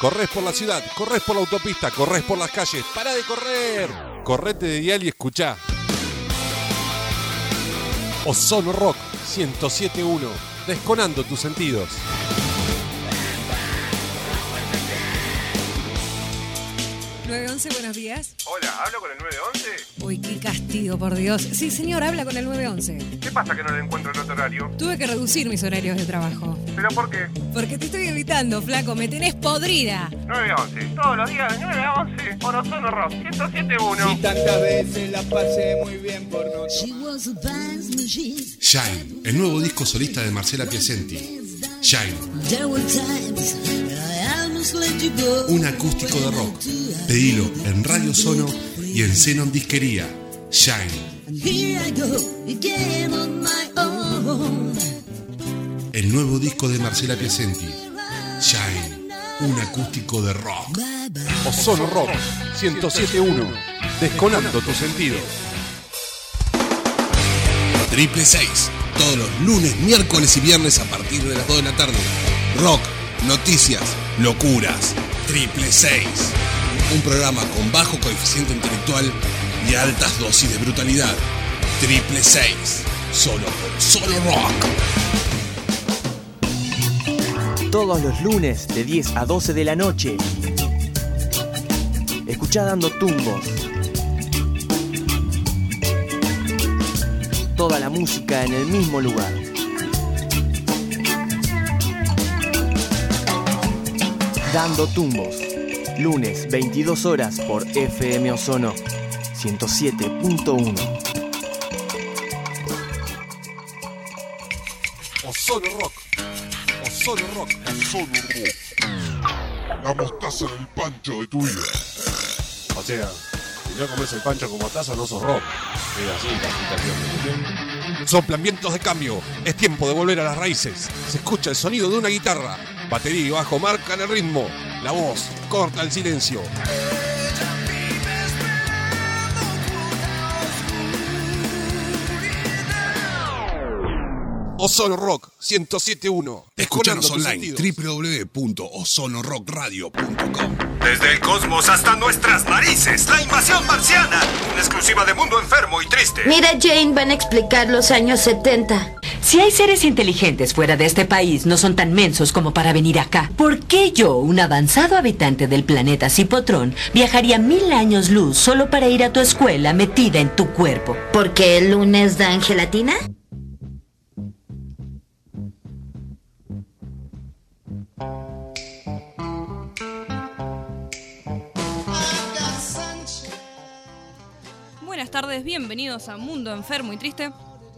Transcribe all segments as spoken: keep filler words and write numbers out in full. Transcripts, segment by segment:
Corres por la ciudad, corres por la autopista, corres por las calles. ¡Para de correr! Correte de dial y escuchá. Ozono Rock ciento siete punto uno. Desconando tus sentidos. nueve once, buenos días. Hola, ¿hablo con el nueve once? Uy, qué castigo, por Dios. Sí, señor, habla con el nueve once. ¿Qué pasa que no le encuentro el otro horario? Tuve que reducir mis horarios de trabajo. ¿Pero por qué? Porque te estoy evitando, flaco. Me tenés podrida. nueve once, todos los días de nueve a once, por Ozono Rock ciento siete punto uno. Y tantas veces la pasé muy bien por no... Shine, el nuevo disco solista de Marcela Piacenti. Shine. Un acústico de rock. Pedilo en Radio Sono y en Xenon Disquería. Shine. El nuevo disco de Marcela Piacenti. Shine. Un acústico de rock. Ozono Rock ciento siete punto uno. Desconando tus sentidos. Triple seis. Todos los lunes, miércoles y viernes a partir de las dos de la tarde. Rock, noticias, locuras. Triple seis. Un programa con bajo coeficiente intelectual y altas dosis de brutalidad. Triple seis. Solo por Solo Rock. Todos los lunes de diez a doce de la noche. Escuchá Dando Tumbos. Toda la música en el mismo lugar. Dando Tumbos. Lunes, veintidós horas por F M Ozono ciento siete punto uno. Ozono Rock. Ozono Rock. Ozono Rock. La mostaza del pancho de tu vida. O sea, si no comes el pancho con mostaza no sos rock. Es así la explicación. Soplan vientos de cambio. Es tiempo de volver a las raíces. Se escucha el sonido de una guitarra. Batería y bajo marcan el ritmo. La voz corta el silencio. Ozono Rock ciento siete punto uno. Escuchanos online doble u doble u doble u punto ozono rock radio punto com. Desde el cosmos hasta nuestras narices, la invasión marciana. Una exclusiva de Mundo Enfermo y Triste. Mira, Jane, van a explicar los años setenta. Si hay seres inteligentes fuera de este país, no son tan mensos como para venir acá. ¿Por qué yo, un avanzado habitante del planeta Cipotrón, viajaría mil años luz solo para ir a tu escuela metida en tu cuerpo? ¿Por qué el lunes dan gelatina? Buenas tardes, bienvenidos a Mundo Enfermo y Triste.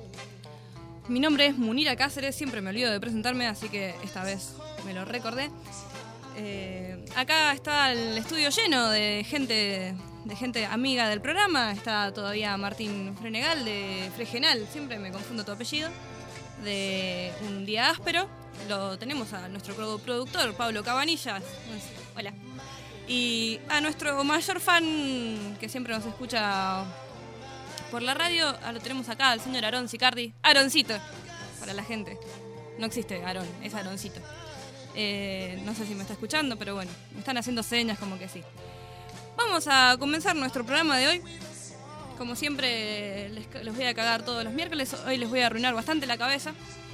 Mi nombre es Munira Cáceres, siempre me olvido de presentarme, así que esta vez me lo recordé. Eh, acá está el estudio lleno de gente, de gente amiga del programa. Está todavía Martín Frenegal de Fregenal, siempre me confundo tu apellido, de Un Día Áspero. Lo tenemos a nuestro productor, Pablo Cabanillas. Hola. Y a nuestro mayor fan, que siempre nos escucha por la radio, lo tenemos acá, al señor Aarón Sicardi. Aaroncito, para la gente. No existe Aarón, es Aaroncito. Eh, no sé si me está escuchando, pero bueno, me están haciendo señas como que sí. Vamos a comenzar nuestro programa de hoy. Como siempre, les, les voy a cagar todos los miércoles. Hoy les voy a arruinar bastante la cabeza.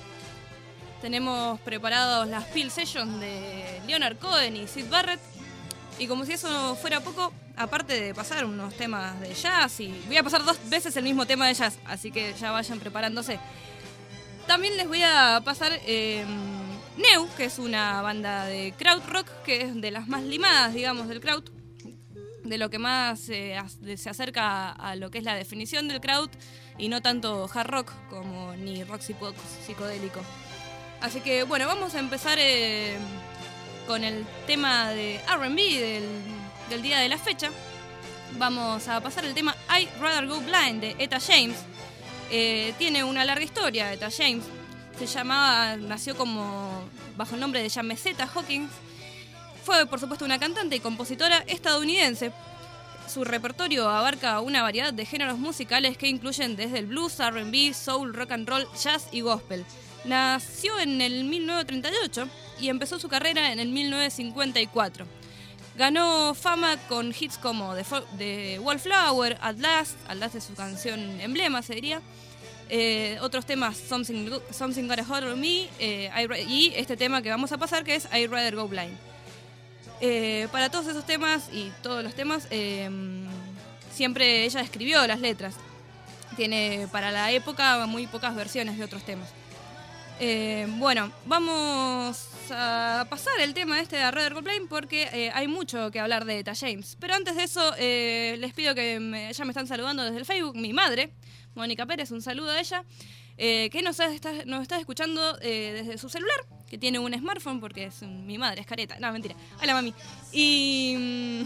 Tenemos preparados las Peel Sessions de Leonard Cohen y Syd Barrett. Y como si eso fuera poco, aparte de pasar unos temas de jazz, y voy a pasar dos veces el mismo tema de jazz, así que ya vayan preparándose. También les voy a pasar eh, Neu, que es una banda de kraut rock, que es de las más limadas, digamos, del kraut, de lo que más eh, se acerca a lo que es la definición del kraut, y no tanto hard rock como ni rock psicodélico. Así que bueno, vamos a empezar eh, con el tema de R and B del, del día de la fecha. Vamos a pasar el tema I'd Rather Go Blind de Etta James. Eh, tiene una larga historia, Etta James. Se llamaba, nació como bajo el nombre de Jamesetta Hawkins. Fue, por supuesto, una cantante y compositora estadounidense. Su repertorio abarca una variedad de géneros musicales que incluyen desde el blues, R and B, soul, rock and roll, jazz y gospel. Nació en el mil novecientos treinta y ocho y empezó su carrera en el mil novecientos cincuenta y cuatro. Ganó fama con hits como The, Fo- The Wallflower, At Last, At Last es su canción emblema, se diría. Eh, otros temas, Something, Something Got a Hold on Me, eh, I Ra- y este tema que vamos a pasar, que es I'd Rather Go Blind. Eh, para todos esos temas y todos los temas, eh, siempre ella escribió las letras. Tiene para la época muy pocas versiones de otros temas. Eh, bueno, vamos a pasar el tema este de Rather Go Blind porque eh, hay mucho que hablar de Etta James. Pero antes de eso, eh, les pido que me, ya me están saludando desde el Facebook, mi madre, Mónica Pérez, un saludo a ella, eh, que nos está, nos está escuchando eh, desde su celular, que tiene un smartphone porque es un, mi madre, es careta. No, mentira. Hola, mami. Y... Mm,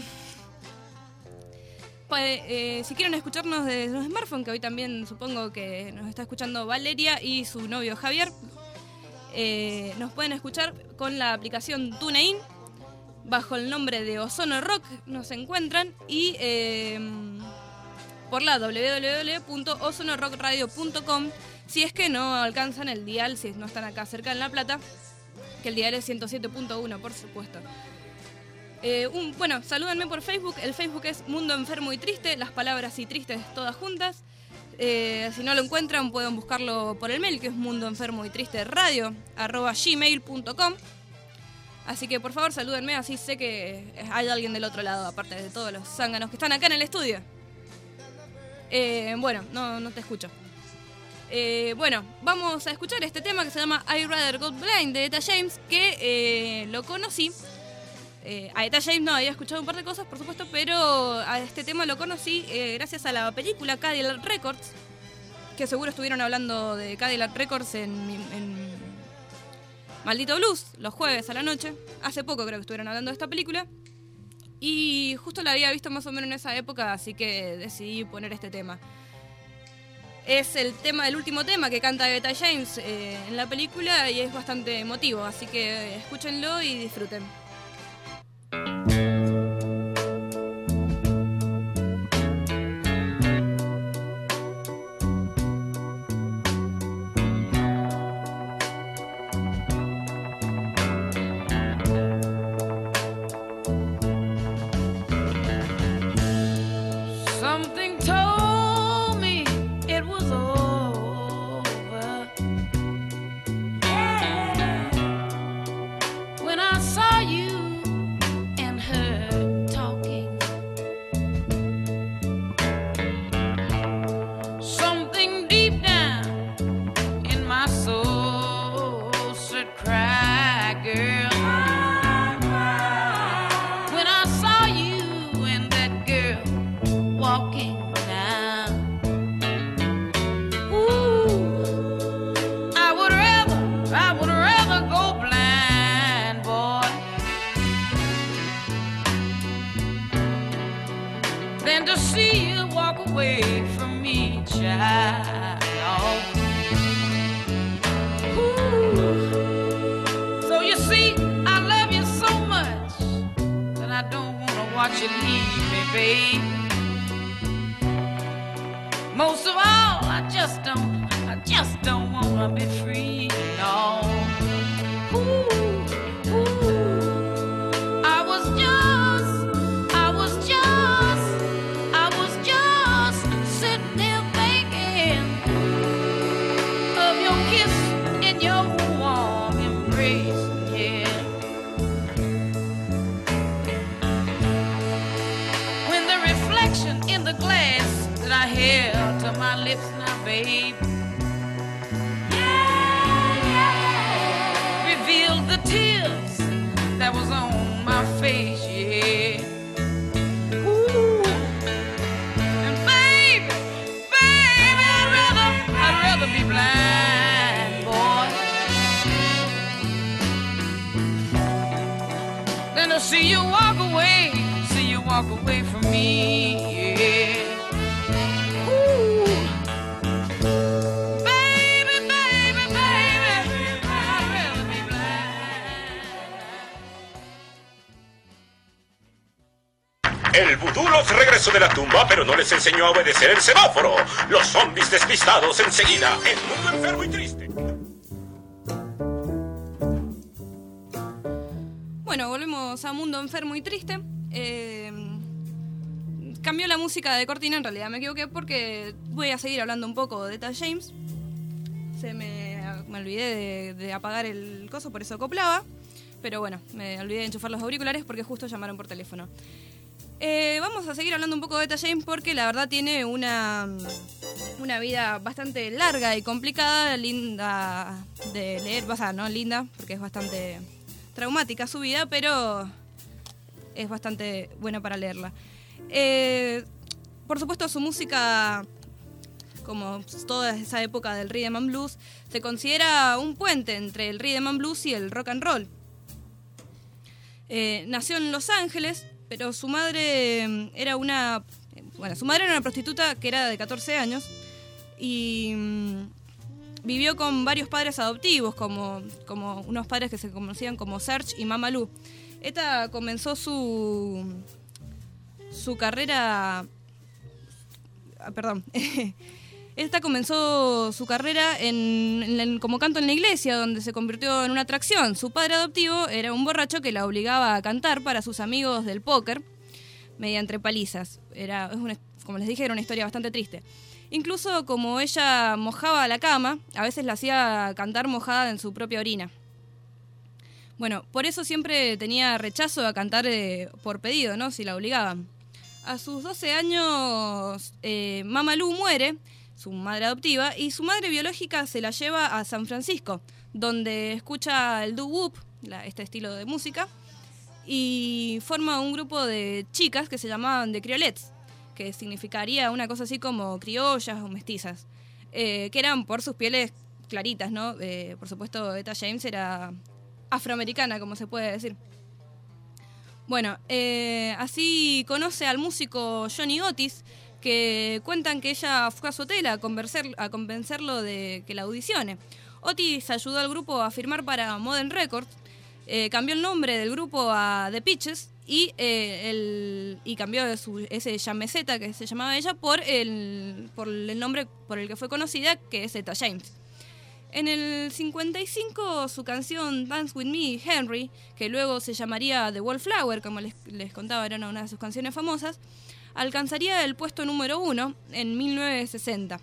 pues, eh, si quieren escucharnos desde los smartphones, que hoy también supongo que nos está escuchando Valeria y su novio Javier, eh, nos pueden escuchar con la aplicación TuneIn, bajo el nombre de Ozono Rock, nos encuentran, y eh, por la doble u doble u doble u punto ozono rock radio punto com, si es que no alcanzan el dial, si no están acá cerca en La Plata, que el dial es ciento siete punto uno, por supuesto. Eh, un, bueno, salúdenme por Facebook. El Facebook es Mundo Enfermo y Triste, las palabras y tristes todas juntas. Eh, si no lo encuentran, pueden buscarlo por el mail, que es Mundo Enfermo y Triste Radio arroba gmail punto com. Así que por favor salúdenme, así sé que hay alguien del otro lado, aparte de todos los zánganos que están acá en el estudio. Eh, bueno, no, no te escucho. Eh, bueno, vamos a escuchar este tema que se llama I'd Rather Go Blind de Etta James, que eh, lo conocí. Eh, a Etta James no, había escuchado un par de cosas, por supuesto, pero a este tema lo conocí eh, gracias a la película Cadillac Records, que seguro estuvieron hablando de Cadillac Records en, en Maldito Blues, los jueves a la noche. Hace poco creo que estuvieron hablando de esta película. Y justo la había visto más o menos en esa época, así que decidí poner este tema. Es el tema, el último tema que canta Etta James eh, en la película y es bastante emotivo, así que escúchenlo y disfruten. Something told me it was over. When I saw you and her talking, something deep down in my soul said, cry, girl. When I saw you and that girl walking now, ooh, I would rather, I would rather go blind, boy, than to see you walk away from me, child. Ooh. So you see, I love you so much that I don't want to watch you leave me, babe. Most of all, I just don't, I just don't wanna be free, no. Ooh, ooh. I was just, I was just, I was just sitting there thinking of your kiss and your warm embrace, yeah. When the reflection in the glass that I held to my lips now, babe, yeah, yeah, revealed the tears that was on my face, yeah. Ooh. And baby, baby, I'd rather, I'd rather be blind, boy, than to see you walk away, see you walk away from me, yeah. El vudú los regresó de la tumba, pero no les enseñó a obedecer el semáforo. Los zombies despistados enseguida en Mundo Enfermo y Triste. Bueno, volvemos a Mundo Enfermo y Triste. Eh, cambió la música de cortina, en realidad me equivoqué porque voy a seguir hablando un poco de Etta James. Se me, me olvidé de, de apagar el coso, por eso acoplaba. Pero bueno, me olvidé de enchufar los auriculares porque justo llamaron por teléfono. Eh, vamos a seguir hablando un poco de Etta James porque la verdad tiene una, una vida bastante larga y complicada, linda de leer, o sea, no linda, porque es bastante traumática su vida, pero es bastante buena para leerla. Eh, por supuesto, su música, como toda esa época del rhythm and blues, se considera un puente entre el rhythm and blues y el rock and roll. Eh, nació en Los Ángeles, pero su madre era una... Bueno, su madre era una prostituta que era de catorce años y mmm, vivió con varios padres adoptivos, como, como unos padres que se conocían como Serge y Mama Lou. Etta comenzó su, su carrera... Ah, perdón. Esta comenzó su carrera en, en, como canto en la iglesia, donde se convirtió en una atracción. Su padre adoptivo era un borracho que la obligaba a cantar para sus amigos del póker mediante palizas. Era, es una, como les dije, era una historia bastante triste. Incluso como ella mojaba la cama, a veces la hacía cantar mojada en su propia orina. Bueno, por eso siempre tenía rechazo a cantar eh, por pedido, ¿no? Si la obligaban. A sus doce años, eh, Mama Lou muere, su madre adoptiva, y su madre biológica se la lleva a San Francisco, donde escucha el doo-wop, la, este estilo de música, y forma un grupo de chicas que se llamaban The Creolettes, que significaría una cosa así como criollas o mestizas, eh, que eran por sus pieles claritas, ¿no? Eh, por supuesto, Etta James era afroamericana, como se puede decir. Bueno, eh, así conoce al músico Johnny Otis, que cuentan que ella fue a su hotel a, convencer, a convencerlo de que la audicione. Otis ayudó al grupo a firmar para Modern Records, eh, cambió el nombre del grupo a The Peaches y, eh, el, y cambió su, ese llameseta que se llamaba ella por el, por el nombre por el que fue conocida, que es Etta James. En el cincuenta y cinco, su canción Dance With Me, Henry, que luego se llamaría The Wallflower, como les, les contaba, era una de sus canciones famosas, alcanzaría el puesto número uno en mil novecientos sesenta.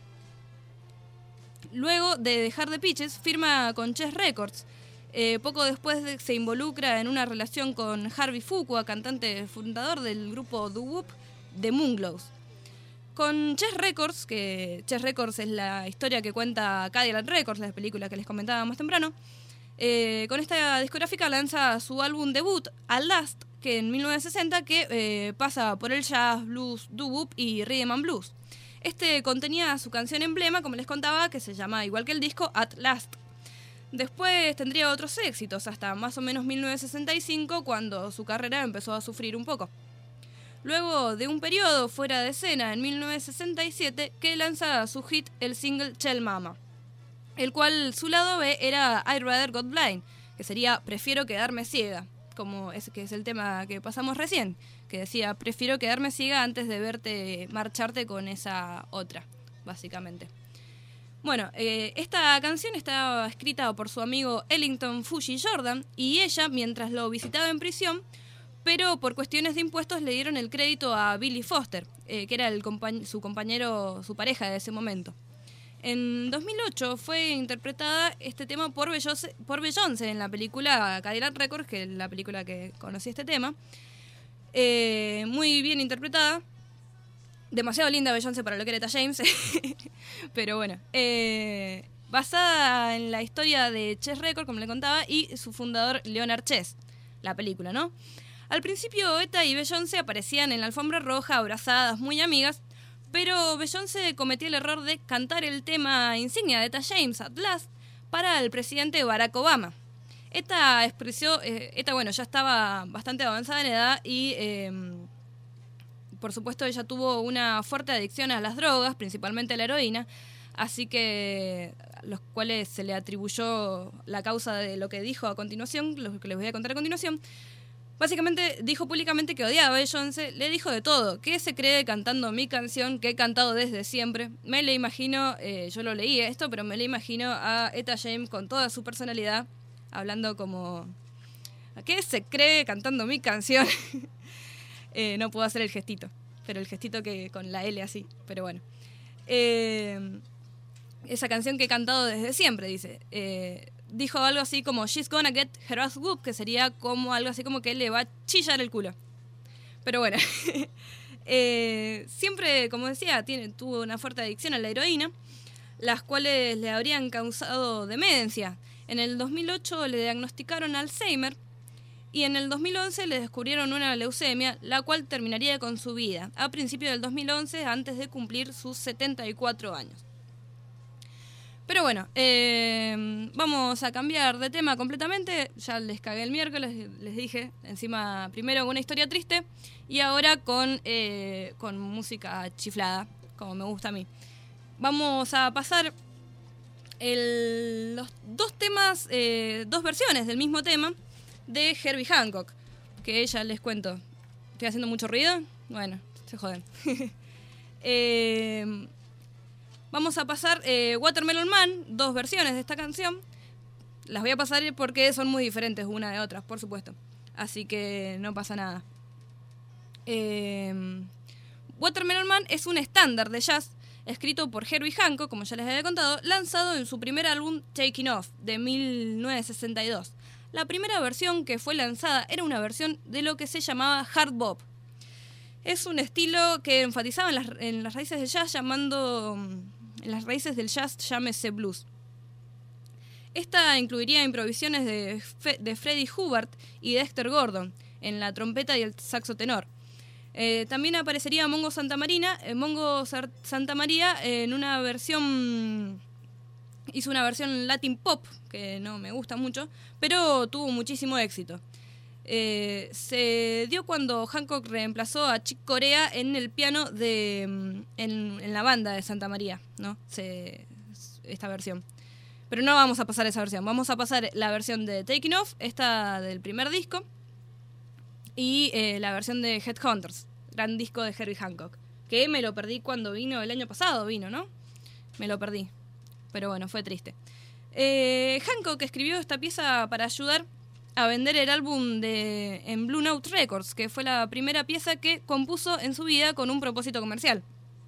Luego de dejar The Peaches, firma con Chess Records. Eh, poco después de, se involucra en una relación con Harvey Fuqua, cantante fundador del grupo doo-wop The Moonglows. Con Chess Records, que Chess Records es la historia que cuenta Cadillac Records, la película que les comentaba más temprano, eh, con esta discográfica lanza su álbum debut, At Last, que en mil novecientos sesenta, que eh, pasa por el jazz, blues, doo-wop y rhythm and blues. Este contenía su canción emblema, como les contaba, que se llama igual que el disco, At Last. Después tendría otros éxitos, hasta más o menos mil novecientos sesenta y cinco, cuando su carrera empezó a sufrir un poco. Luego de un periodo fuera de escena en mil novecientos sesenta y siete, que lanza su hit, el single Chell Mama, el cual su lado B era I'd Rather Got Blind, que sería Prefiero quedarme ciega, como es, que es el tema que pasamos recién, que decía prefiero quedarme ciega antes de verte marcharte con esa otra, básicamente. Bueno, eh, esta canción estaba escrita por su amigo Ellington Fuji Jordan, y ella, mientras lo visitaba en prisión, pero por cuestiones de impuestos le dieron el crédito a Billy Foster, eh, que era el compañ- su compañero, su pareja de ese momento. En dos mil ocho fue interpretada este tema por Beyoncé, por Beyoncé en la película Cadillac Records, que es la película que conocí este tema. Eh, muy bien interpretada. Demasiado linda Beyoncé para lo que era Etta James. Pero bueno. Eh, basada en la historia de Chess Records, como le contaba, y su fundador Leonard Chess, la película, ¿no? Al principio, Etta y Beyoncé aparecían en la alfombra roja, abrazadas, muy amigas, pero Beyoncé cometió el error de cantar el tema insignia de Etta James, At Last, para el presidente Barack Obama. Etta expresó, eh, Etta, bueno, ya estaba bastante avanzada en edad y, eh, por supuesto, ella tuvo una fuerte adicción a las drogas, principalmente a la heroína, así que los cuales se le atribuyó la causa de lo que dijo a continuación, lo que les voy a contar a continuación. Básicamente dijo públicamente que odiaba a Beyoncé, le dijo de todo, que se cree cantando mi canción, que he cantado desde siempre. Me le imagino, eh, yo lo leí esto, pero me le imagino a Etta James con toda su personalidad, hablando como, ¿a qué se cree cantando mi canción? Eh, no puedo hacer el gestito, pero el gestito que con la L así, pero bueno. Eh, esa canción que he cantado desde siempre, dice. Eh, dijo algo así como She's gonna get her ass whooped, que sería como algo así como que le va a chillar el culo. Pero bueno, eh, siempre, como decía, tiene, tuvo una fuerte adicción a la heroína, las cuales le habrían causado demencia. En el dos mil ocho le diagnosticaron Alzheimer y en el dos mil once le descubrieron una leucemia, la cual terminaría con su vida a principios del dos mil once, antes de cumplir sus setenta y cuatro años. Pero bueno, eh, vamos a cambiar de tema completamente. Ya les cagué el miércoles, les dije. Encima, primero una historia triste y ahora con, eh, con música chiflada, como me gusta a mí. Vamos a pasar el, los dos temas, eh, dos versiones del mismo tema de Herbie Hancock, que ya les cuento. ¿Estoy haciendo mucho ruido? Bueno, se joden. eh... Vamos a pasar eh, Watermelon Man, dos versiones de esta canción. Las voy a pasar porque son muy diferentes una de otras, por supuesto. Así que no pasa nada. Eh, Watermelon Man es un estándar de jazz escrito por Herbie Hancock, como ya les había contado, lanzado en su primer álbum Taking Off, de mil novecientos sesenta y dos. La primera versión que fue lanzada era una versión de lo que se llamaba hard bop. Es un estilo que enfatizaba en las, en las raíces del jazz, llamando... En las raíces del jazz, llámese blues. Esta incluiría improvisaciones de, Fe, de Freddie Hubbard y Dexter Gordon en la trompeta y el saxo tenor. Eh, también aparecería Mongo Santamaría, eh, Mongo Santamaría en una versión... Hizo una versión Latin Pop, que no me gusta mucho, pero tuvo muchísimo éxito. Eh, se dio cuando Hancock reemplazó a Chick Corea en el piano de en, en la banda de Santamaría, ¿no? Se, esta versión. Pero no vamos a pasar esa versión, vamos a pasar la versión de Taking Off, esta del primer disco, y eh, la versión de Headhunters, gran disco de Herbie Hancock, que me lo perdí cuando vino, el año pasado vino, ¿no? Me lo perdí, pero bueno, fue triste. Eh, Hancock escribió esta pieza para ayudar a vender el álbum de, en Blue Note Records, que fue la primera pieza que compuso en su vida con un propósito comercial.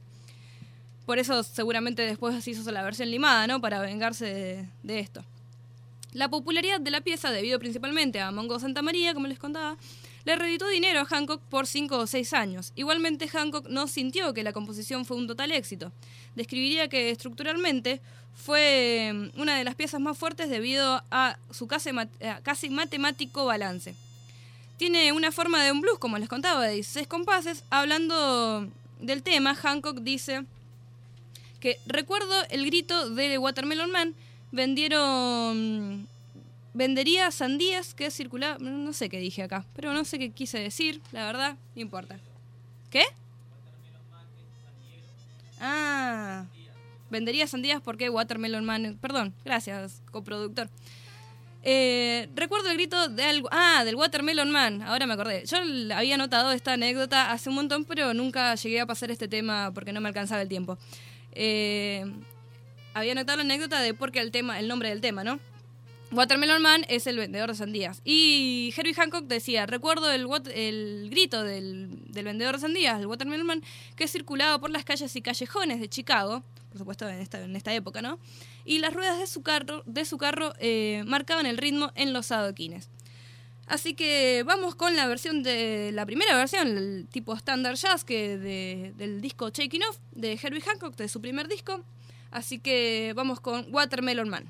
Por eso seguramente después hizo la versión limada, ¿no? Para vengarse de, de esto. La popularidad de la pieza, debido principalmente a Mongo Santamaría, como les contaba, le reditó dinero a Hancock por cinco o seis años. Igualmente, Hancock no sintió que la composición fue un total éxito. Describiría que estructuralmente fue una de las piezas más fuertes debido a su casi, casi matemático balance. Tiene una forma de un blues, como les contaba, de dieciséis compases. Hablando del tema, Hancock dice que recuerdo el grito de Watermelon Man, vendieron... Vendería sandías que circulaban... No sé qué dije acá, pero no sé qué quise decir, la verdad, no importa. ¿Qué? Ah... Vendería sandías porque Watermelon Man... Perdón, gracias, coproductor. Eh, recuerdo el grito de algo... Ah, del Watermelon Man, ahora me acordé. Yo había notado esta anécdota hace un montón, pero nunca llegué a pasar este tema porque no me alcanzaba el tiempo. Eh, había notado la anécdota de por qué el tema, el nombre del tema, ¿no? Watermelon Man es el vendedor de sandías. Y Herbie Hancock decía, recuerdo el, el grito del, del vendedor de sandías, el Watermelon Man, que circulaba por las calles y callejones de Chicago, por supuesto en esta, en esta época, ¿no? Y las ruedas de su carro, de su carro eh, marcaban el ritmo en los adoquines. Así que vamos con la versión de la primera versión, el tipo standard jazz que de, del disco Taking Off de Herbie Hancock, de su primer disco. Así que vamos con Watermelon Man.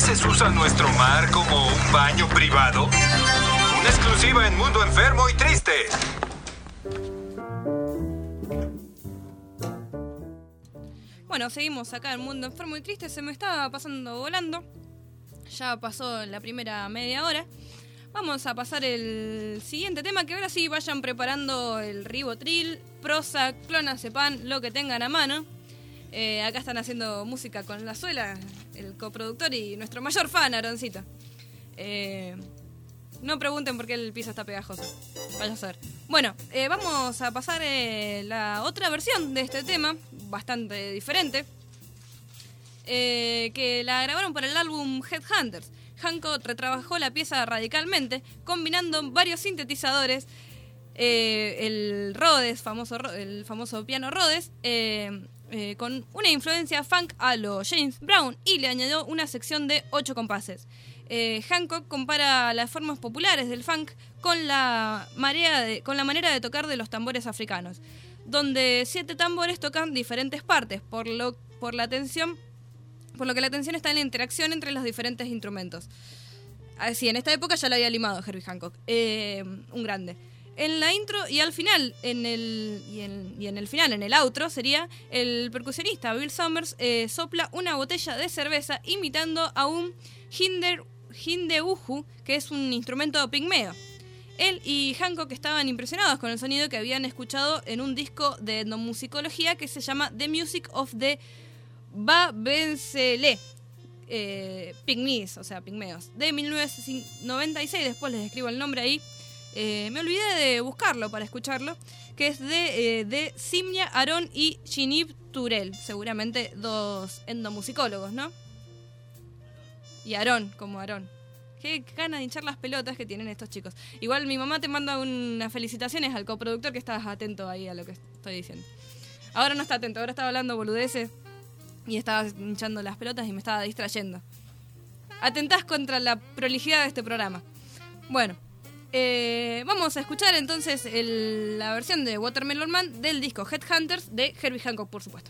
veces usan nuestro mar como un baño privado? Una exclusiva en Mundo Enfermo y Triste. Bueno, seguimos acá en Mundo Enfermo y Triste. Se me estaba pasando volando. Ya pasó la primera media hora. Vamos a pasar el siguiente tema, que ahora sí vayan preparando el ribotril, Prozac, clonazepam, lo que tengan a mano. Eh, acá están haciendo música con La Suela, el coproductor y nuestro mayor fan, Aaroncito. Eh, no pregunten por qué el piso está pegajoso. Vaya a saber. Bueno, eh, vamos a pasar eh, la otra versión de este tema, bastante diferente, eh, que la grabaron para el álbum Headhunters. Hancock retrabajó la pieza radicalmente, combinando varios sintetizadores, eh, el Rhodes, famoso, el famoso piano Rhodes, eh, eh, con una influencia funk a lo James Brown, y le añadió una sección de ocho compases. Eh, Hancock compara las formas populares del funk con la, marea de, con la manera de tocar de los tambores africanos, donde siete tambores tocan diferentes partes, por, lo, por la tensión por lo que la atención está en la interacción entre los diferentes instrumentos. Así, en esta época ya lo había limado Herbie Hancock, eh, un grande. En la intro y al final, en el, y, en, y en el final, en el outro, sería el percusionista Bill Summers eh, sopla una botella de cerveza imitando a un hinder, hindeuhu, que es un instrumento pigmeo. Él y Hancock estaban impresionados con el sonido que habían escuchado en un disco de etnomusicología que se llama The Music of the Babensele, eh, Pygmies, o sea, pigmeos, de mil novecientos noventa y seis. Después les escribo el nombre ahí. Eh, me olvidé de buscarlo para escucharlo, que es de, eh, de Simia Aron y Shinib Turel, seguramente dos endomusicólogos, ¿no? Y Aron, como Aron. Qué ganas de hinchar las pelotas que tienen estos chicos. Igual mi mamá te manda unas felicitaciones al coproductor, que estabas atento ahí a lo que estoy diciendo. Ahora no está atento, ahora estaba hablando boludeces y estaba hinchando las pelotas y me estaba distrayendo. Atentás contra la prolijidad de este programa. Bueno, eh, vamos a escuchar entonces el, la versión de Watermelon Man del disco Headhunters de Herbie Hancock, por supuesto.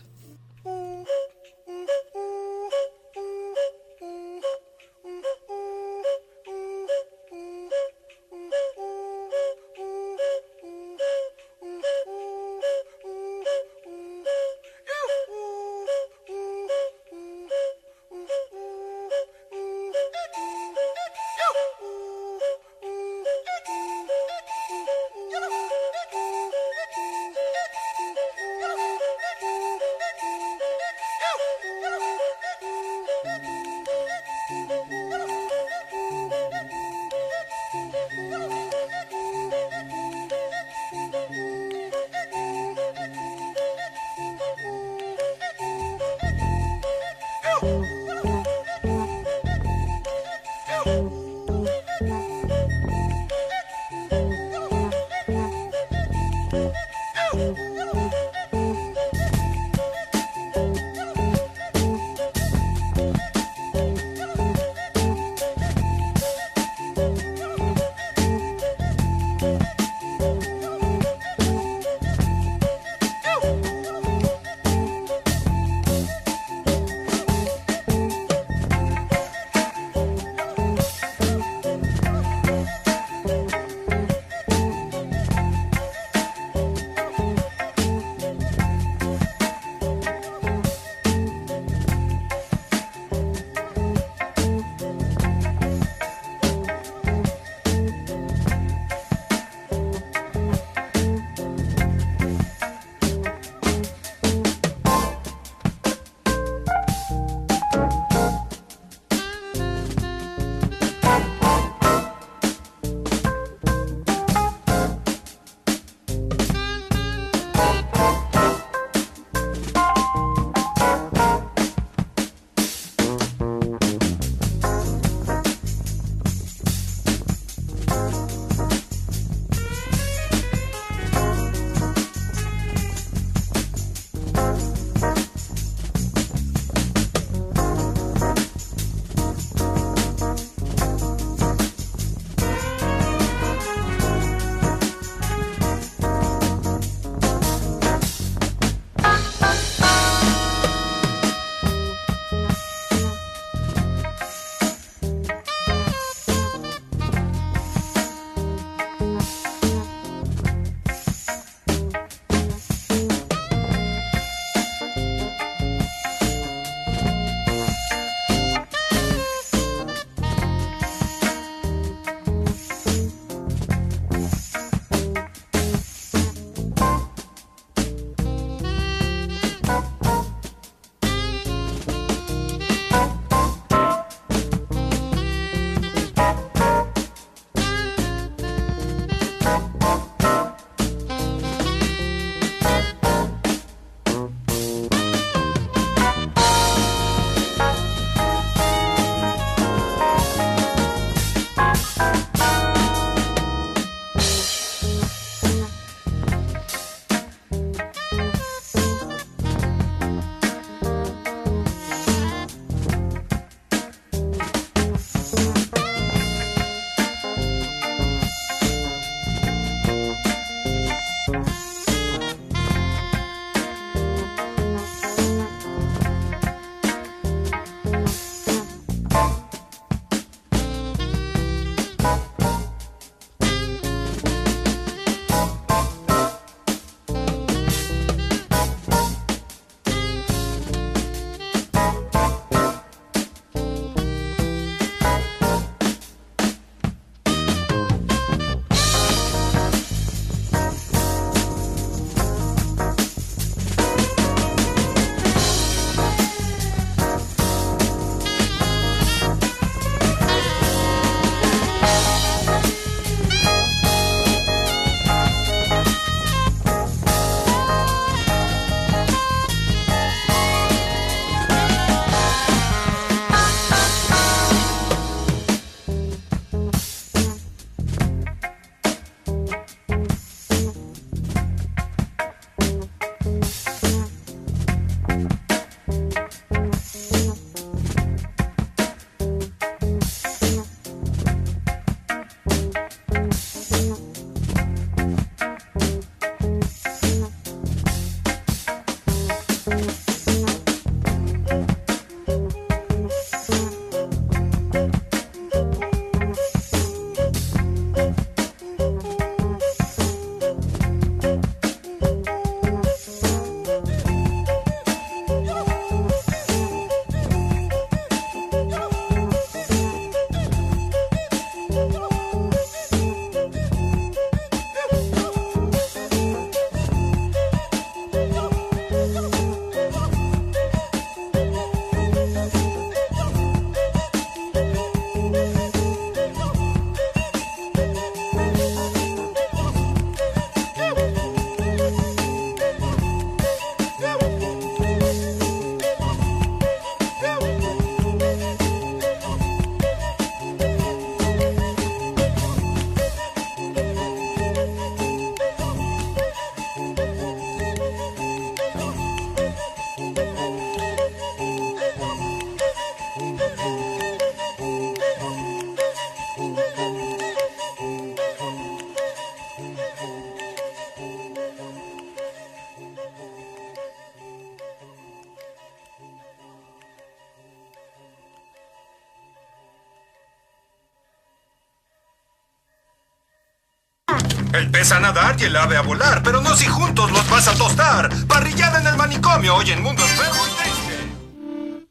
El pez a nadar y el ave a volar, pero no si juntos los vas a tostar. Parrillada en el manicomio, hoy en Mundo Enfermo y Triste.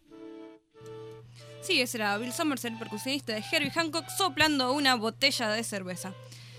Sí, ese era Bill Summers, el percusionista de Herbie Hancock, soplando una botella de cerveza.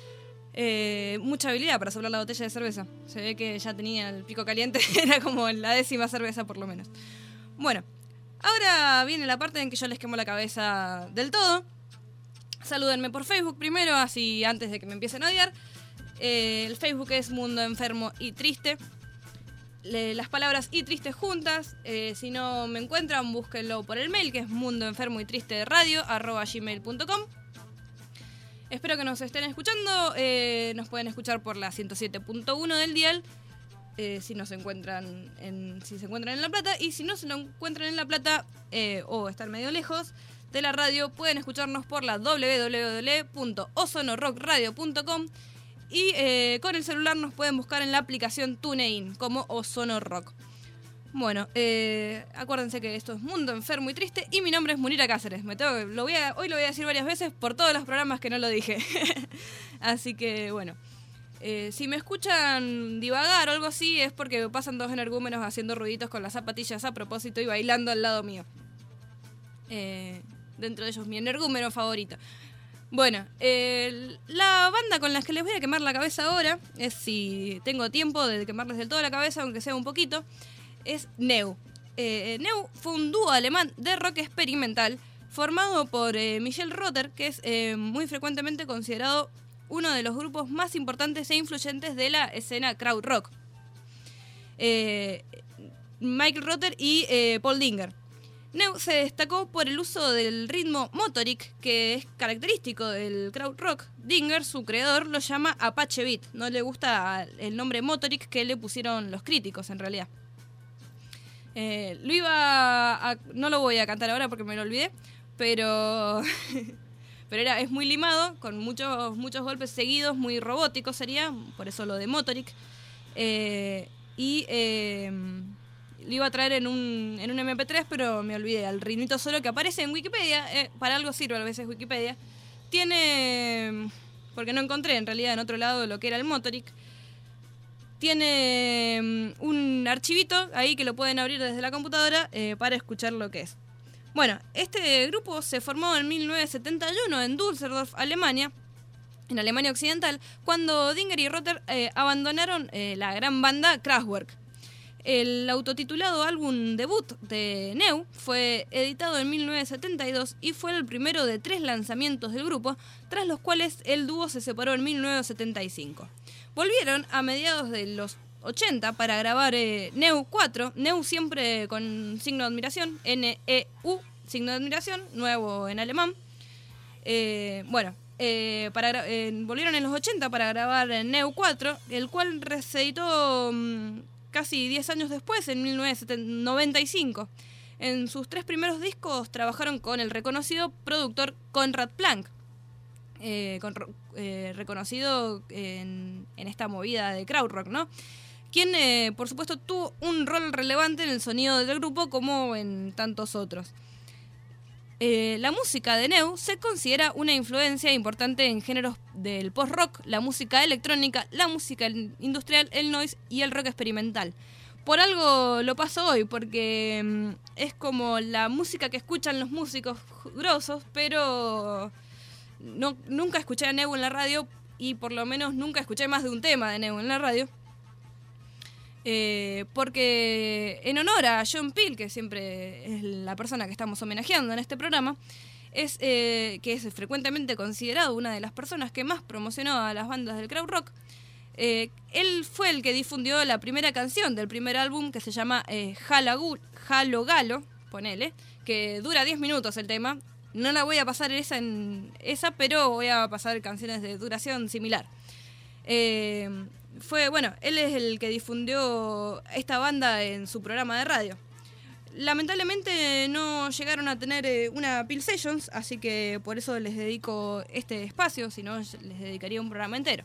Eh, mucha habilidad para soplar la botella de cerveza. Se ve que ya tenía el pico caliente, era como la décima cerveza por lo menos. Bueno, ahora viene la parte en que yo les quemo la cabeza del todo. Salúdenme por Facebook primero, así antes de que me empiecen a odiar. Eh, el Facebook es Mundo Enfermo y Triste. Le, las palabras y triste juntas. Eh, si no me encuentran, búsquenlo por el mail, que es mundoenfermo y triste radio arroba gmail punto com. Espero que nos estén escuchando. Eh, nos pueden escuchar por la ciento siete punto uno del dial. Eh, si, nos encuentran en, si se encuentran en La Plata. Y si no se lo encuentran en La Plata eh, o están medio lejos de la radio, pueden escucharnos por la doble u doble u doble u punto ozono rock radio punto com. Y eh, con el celular nos pueden buscar en la aplicación TuneIn como Ozono Rock. Bueno, eh, acuérdense que esto es Mundo Enfermo y Triste y mi nombre es Munira Cáceres. Me tengo, lo voy a, hoy lo voy a decir varias veces por todos los programas que no lo dije. Así que bueno, eh, si me escuchan divagar o algo así es porque pasan dos energúmenos haciendo ruiditos con las zapatillas a propósito y bailando al lado mío. Eh, dentro de ellos mi energúmeno favorito. Bueno, eh, la banda con la que les voy a quemar la cabeza ahora, es si tengo tiempo de quemarles del todo la cabeza, aunque sea un poquito, es Neu. Eh, Neu fue un dúo alemán de rock experimental formado por eh, Michel Rother, que es eh, muy frecuentemente considerado uno de los grupos más importantes e influyentes de la escena krautrock. Eh, Michael Rother y eh, Paul Dinger. Neu se destacó por el uso del ritmo motoric, que es característico del krautrock. Dinger, su creador, lo llama Apache Beat. No le gusta el nombre motoric que le pusieron los críticos, en realidad. Eh, lo iba a... No lo voy a cantar ahora porque me lo olvidé, pero... pero era, es muy limado, con muchos, muchos golpes seguidos, muy robótico sería, por eso lo de motoric. Eh, y... Eh, lo iba a traer en un, en un eme pe tres, pero me olvidé. Al ritmito solo que aparece en Wikipedia, eh, para algo sirve a veces Wikipedia, tiene, porque no encontré en realidad en otro lado lo que era el motoric, tiene um, un archivito ahí que lo pueden abrir desde la computadora eh, para escuchar lo que es. Bueno, este grupo se formó en mil novecientos setenta y uno en Düsseldorf, Alemania, en Alemania Occidental, cuando Dinger y Rother eh, abandonaron eh, la gran banda Kraftwerk. El autotitulado álbum debut de Neu fue editado en mil novecientos setenta y dos y fue el primero de tres lanzamientos del grupo, tras los cuales el dúo se separó en mil novecientos setenta y cinco. Volvieron a mediados de los ochenta para grabar eh, Neu cuatro, Neu siempre con signo de admiración, N E U, signo de admiración, nuevo en alemán. Eh, bueno, eh, para, eh, volvieron en los ochenta para grabar Neu cuatro, el cual se editó... Um, casi diez años después, en mil novecientos noventa y cinco. En sus tres primeros discos trabajaron con el reconocido productor Conrad Plank, eh, con, eh, reconocido en, en esta movida de krautrock, ¿no? Quien, eh, por supuesto, tuvo un rol relevante en el sonido del grupo como en tantos otros. Eh, la música de Neu se considera una influencia importante en géneros del post-rock, la música electrónica, la música industrial, el noise y el rock experimental. Por algo lo paso hoy, porque mm, es como la música que escuchan los músicos grosos, pero no, nunca escuché a Neu en la radio y por lo menos nunca escuché más de un tema de Neu en la radio. Eh, porque en honor a John Peel, que siempre es la persona que estamos homenajeando en este programa, es eh, que es frecuentemente considerado una de las personas que más promocionó a las bandas del krautrock. Eh, él fue el que difundió la primera canción del primer álbum, que se llama eh, Halo Galo, ponele, que dura diez minutos el tema. No la voy a pasar esa, en esa, pero voy a pasar canciones de duración similar. Eh... Fue, bueno, él es el que difundió esta banda en su programa de radio. Lamentablemente no llegaron a tener eh, una Peel Sessions, así que por eso les dedico este espacio, si no les dedicaría un programa entero.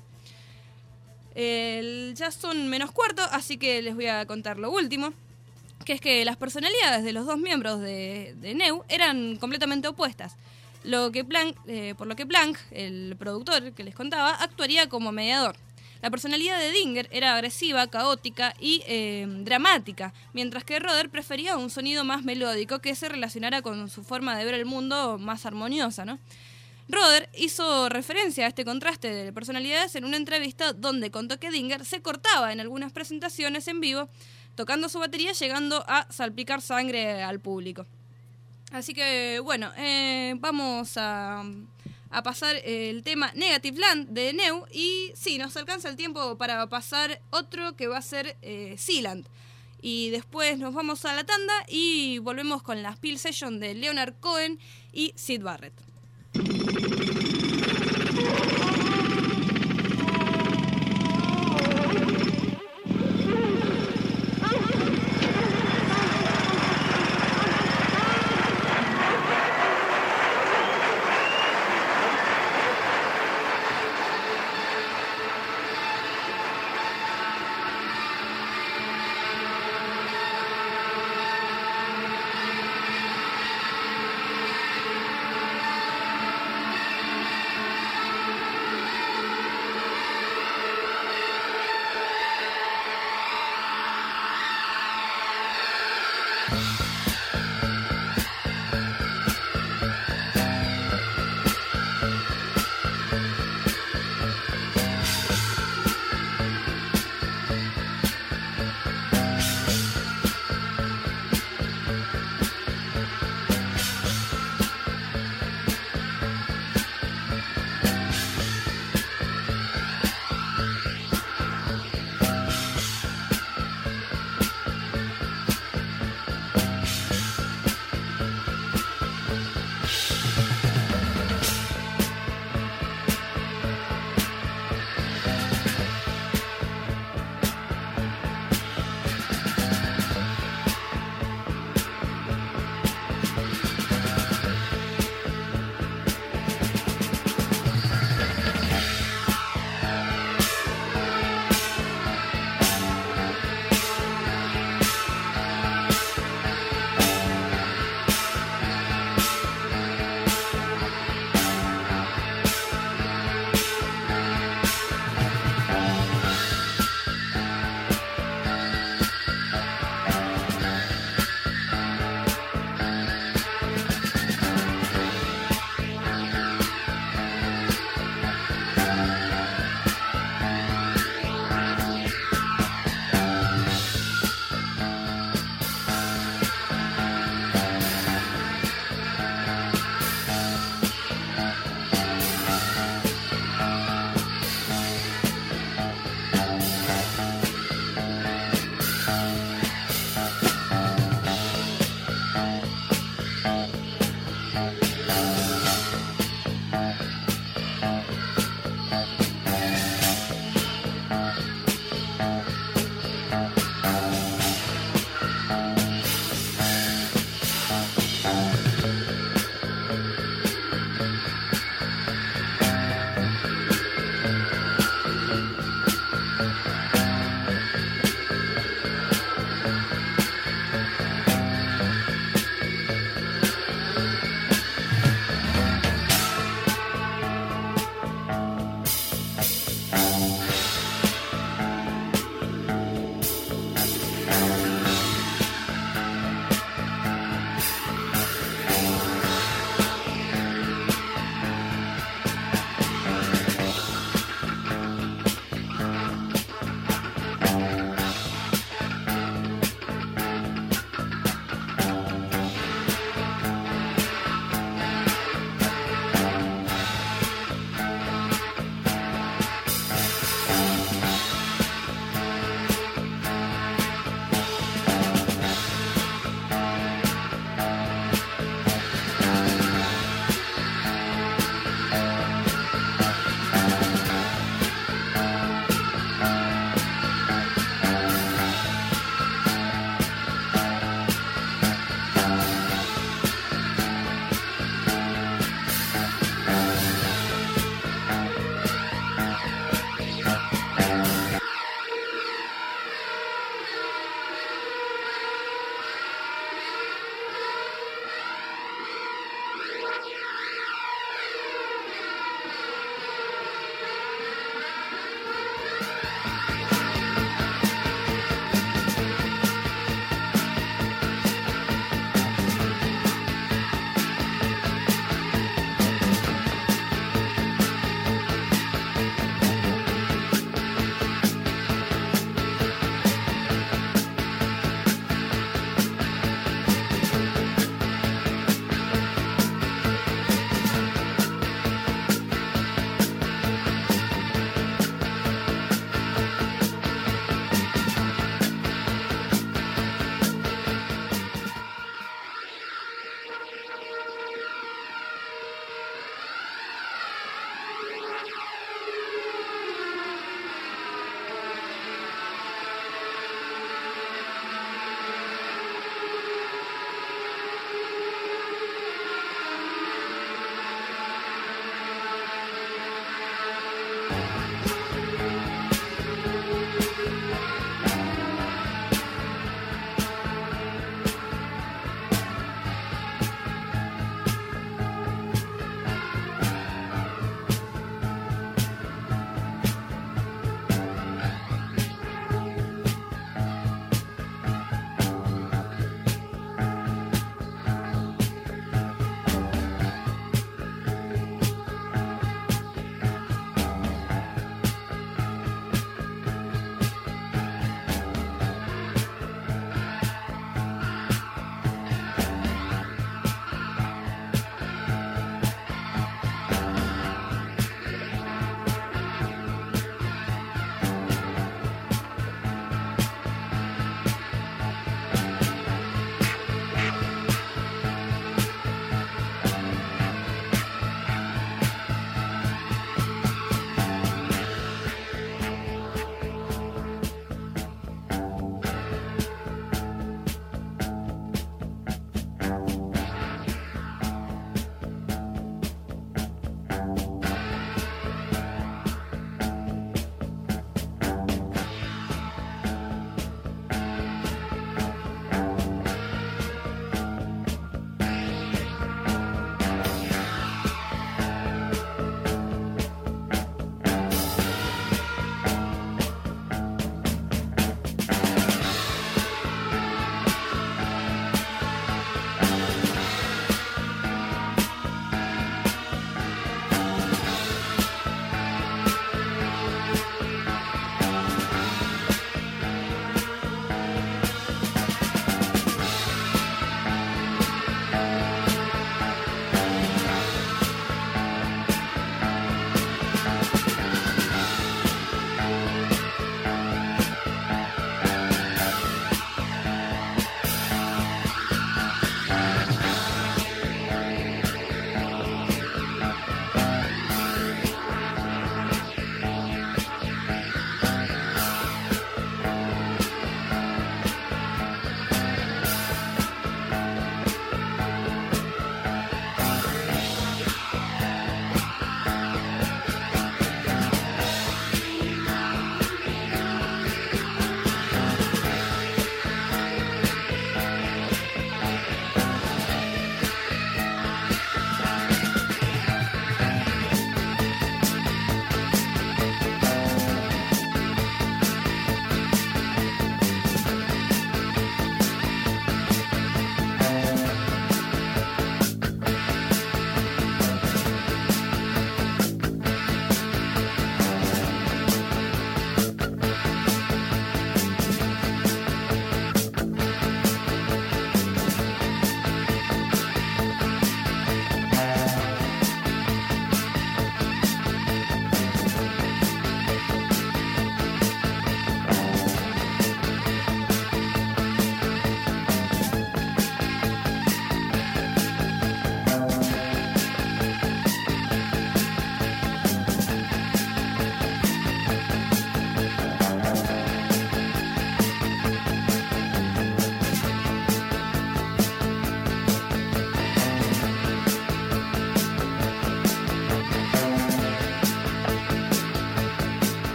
Eh, ya son menos cuarto, así que les voy a contar lo último, que es que las personalidades de los dos miembros de, de Neu eran completamente opuestas. lo que Plank, eh, por lo que Plank, el productor que les contaba, actuaría como mediador. La personalidad de Dinger era agresiva, caótica y eh, dramática, mientras que Roder prefería un sonido más melódico que se relacionara con su forma de ver el mundo más armoniosa, ¿no? Roder hizo referencia a este contraste de personalidades en una entrevista donde contó que Dinger se cortaba en algunas presentaciones en vivo, tocando su batería, llegando a salpicar sangre al público. Así que, bueno, eh, vamos a... a pasar el tema Negative Land de Neu, y sí, nos alcanza el tiempo para pasar otro que va a ser eh, Sealand. Y después nos vamos a la tanda y volvemos con la Spill Session de Leonard Cohen y Syd Barrett.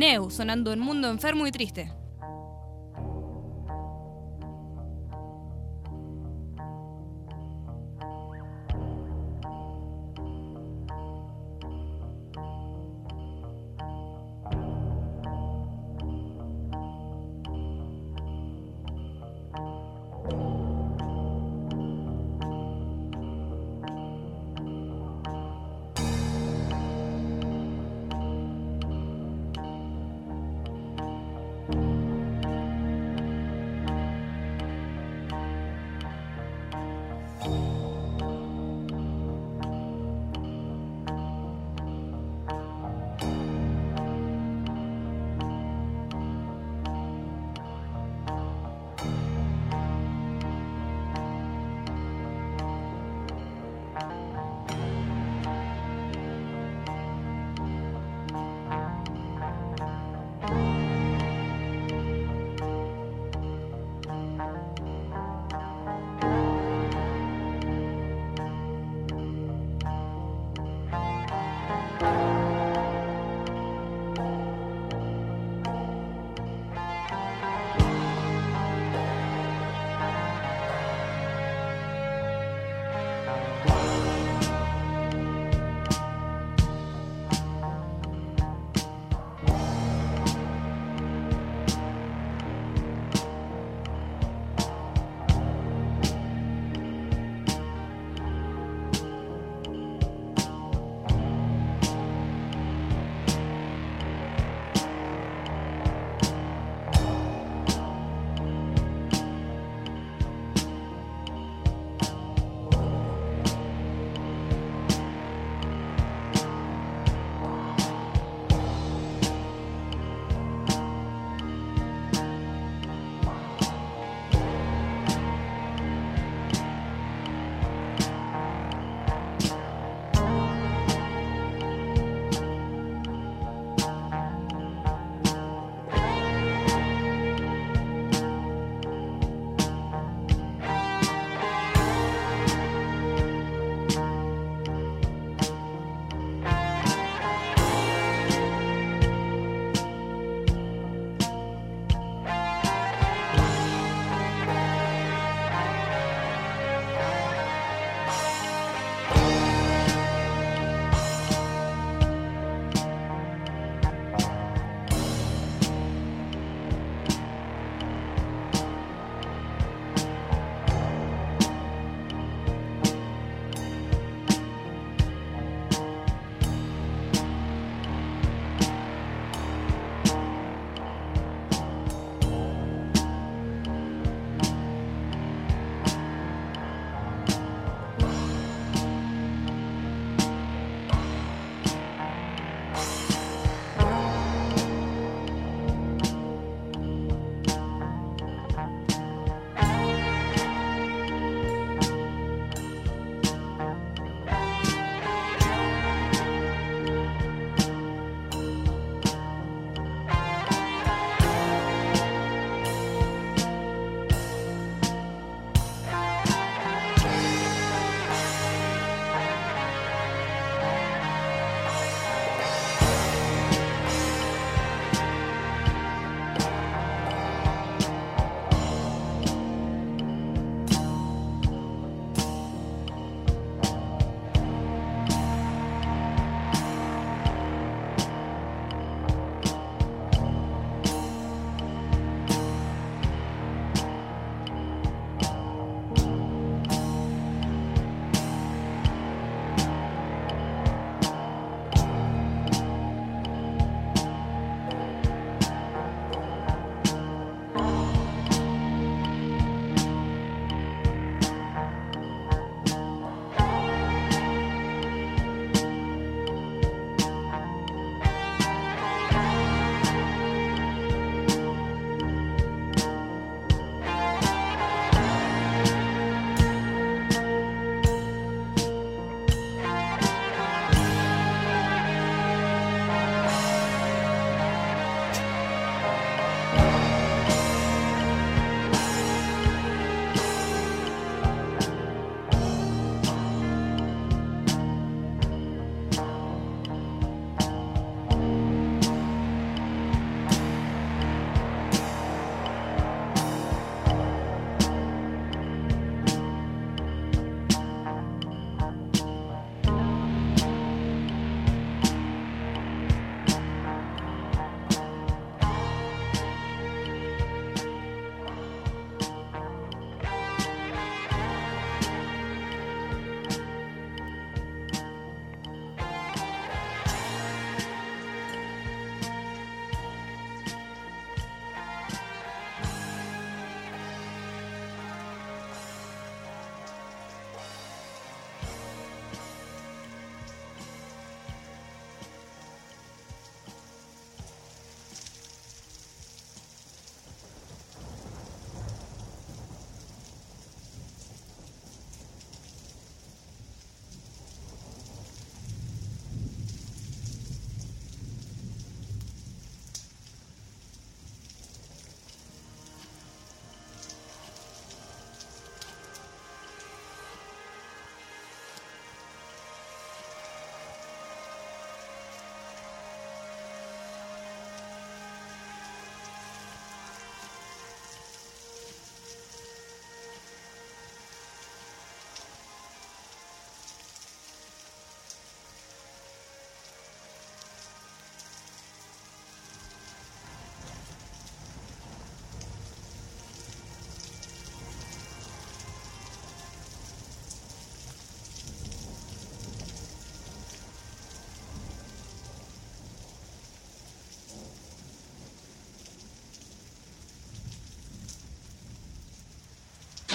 Neu, sonando en Mundo Enfermo y Triste. you.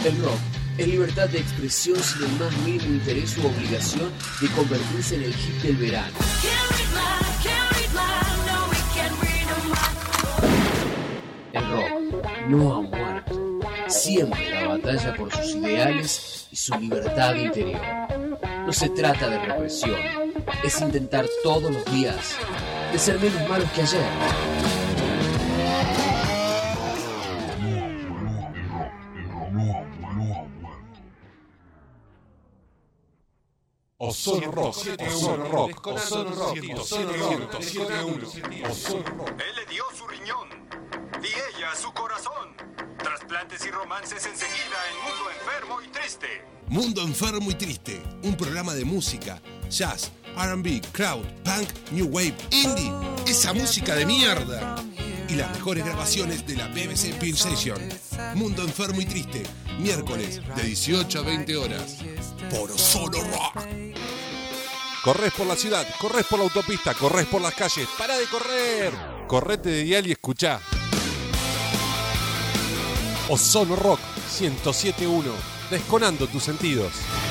El rock es libertad de expresión sin el más mínimo interés u obligación de convertirse en el hit del verano. El rock no ha muerto. Siempre la batalla por sus ideales y su libertad interior. No se trata de represión, es intentar todos los días de ser menos malos que ayer. Ozono Rock, Ozono Rock, Ozono Rock, Ozono Rock, Ozono Rock. Él le dio su riñón y ella su corazón. Trasplantes y romances enseguida en Mundo Enfermo y Triste. Mundo Enfermo y Triste, un programa de música, jazz, R and B, crowd, punk, new wave, indie, esa música de mierda y las mejores grabaciones de la B B C Peel Session. Mundo Enfermo y Triste, miércoles de dieciocho a veinte horas por Ozono Rock. Corres por la ciudad, corres por la autopista, corres por las calles, para de correr. Correte de dial y escuchá. Ozono Rock ciento siete punto uno, desconando tus sentidos.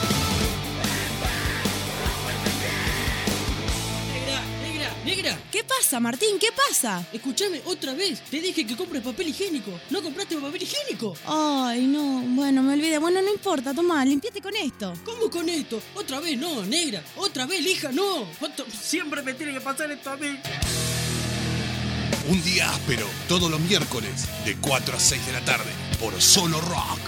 Negra, negra, negra. ¿Qué pasa, Martín? ¿Qué pasa? Escúchame, otra vez. Te dije que compres papel higiénico. ¿No compraste papel higiénico? Ay, no. Bueno, me olvidé. Bueno, no importa. Tomá, limpiate con esto. ¿Cómo con esto? Otra vez no, negra. Otra vez, hija, no. Otro... Siempre me tiene que pasar esto a mí. Un día áspero, todos los miércoles, de cuatro a seis de la tarde, por Ozono Rock.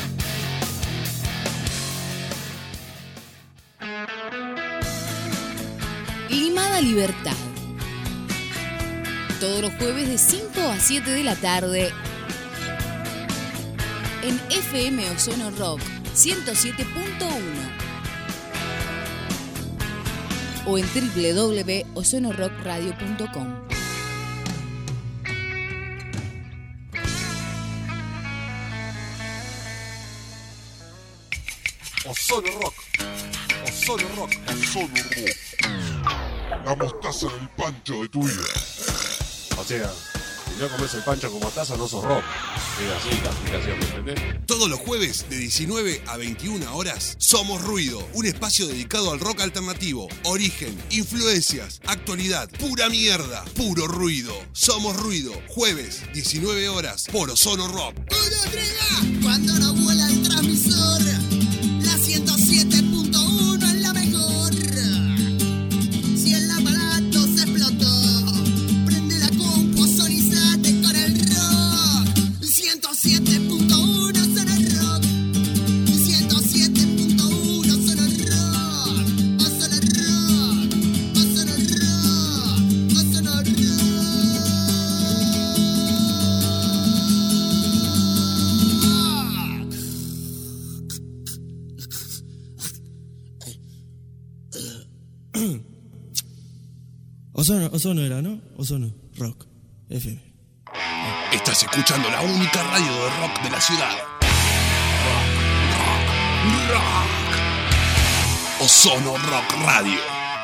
Limada Libertad. Todos los jueves de cinco a siete de la tarde en F M Ozono Rock ciento siete punto uno o en doble u doble u doble u punto ozono rock radio punto com. Ozono Rock, Ozono Rock, Ozono Rock. La mostaza del pancho de tu vida. O sea, si no comes el pancho con mostaza no sos rock. Es así la explicación, ¿me entendés? Todos los jueves de diecinueve a veintiuna horas, Somos Ruido, un espacio dedicado al rock alternativo, origen, influencias, actualidad, pura mierda, puro ruido. Somos Ruido, jueves, diecinueve horas, por Ozono Rock. ¡Una entrega! Cuando no vuela el transmisor, la ciento siete punto uno es la mejor. Si el aparato se explotó, prende la compu, sonizate con el rock. ciento siete punto uno son el rock. ciento siete punto uno son el rock. O son el rock. O son el rock. O son el rock. Ozono, Ozono era, ¿no? Ozono, Rock, F M. Estás escuchando la única radio de rock de la ciudad. Rock, rock, rock. Ozono Rock Radio.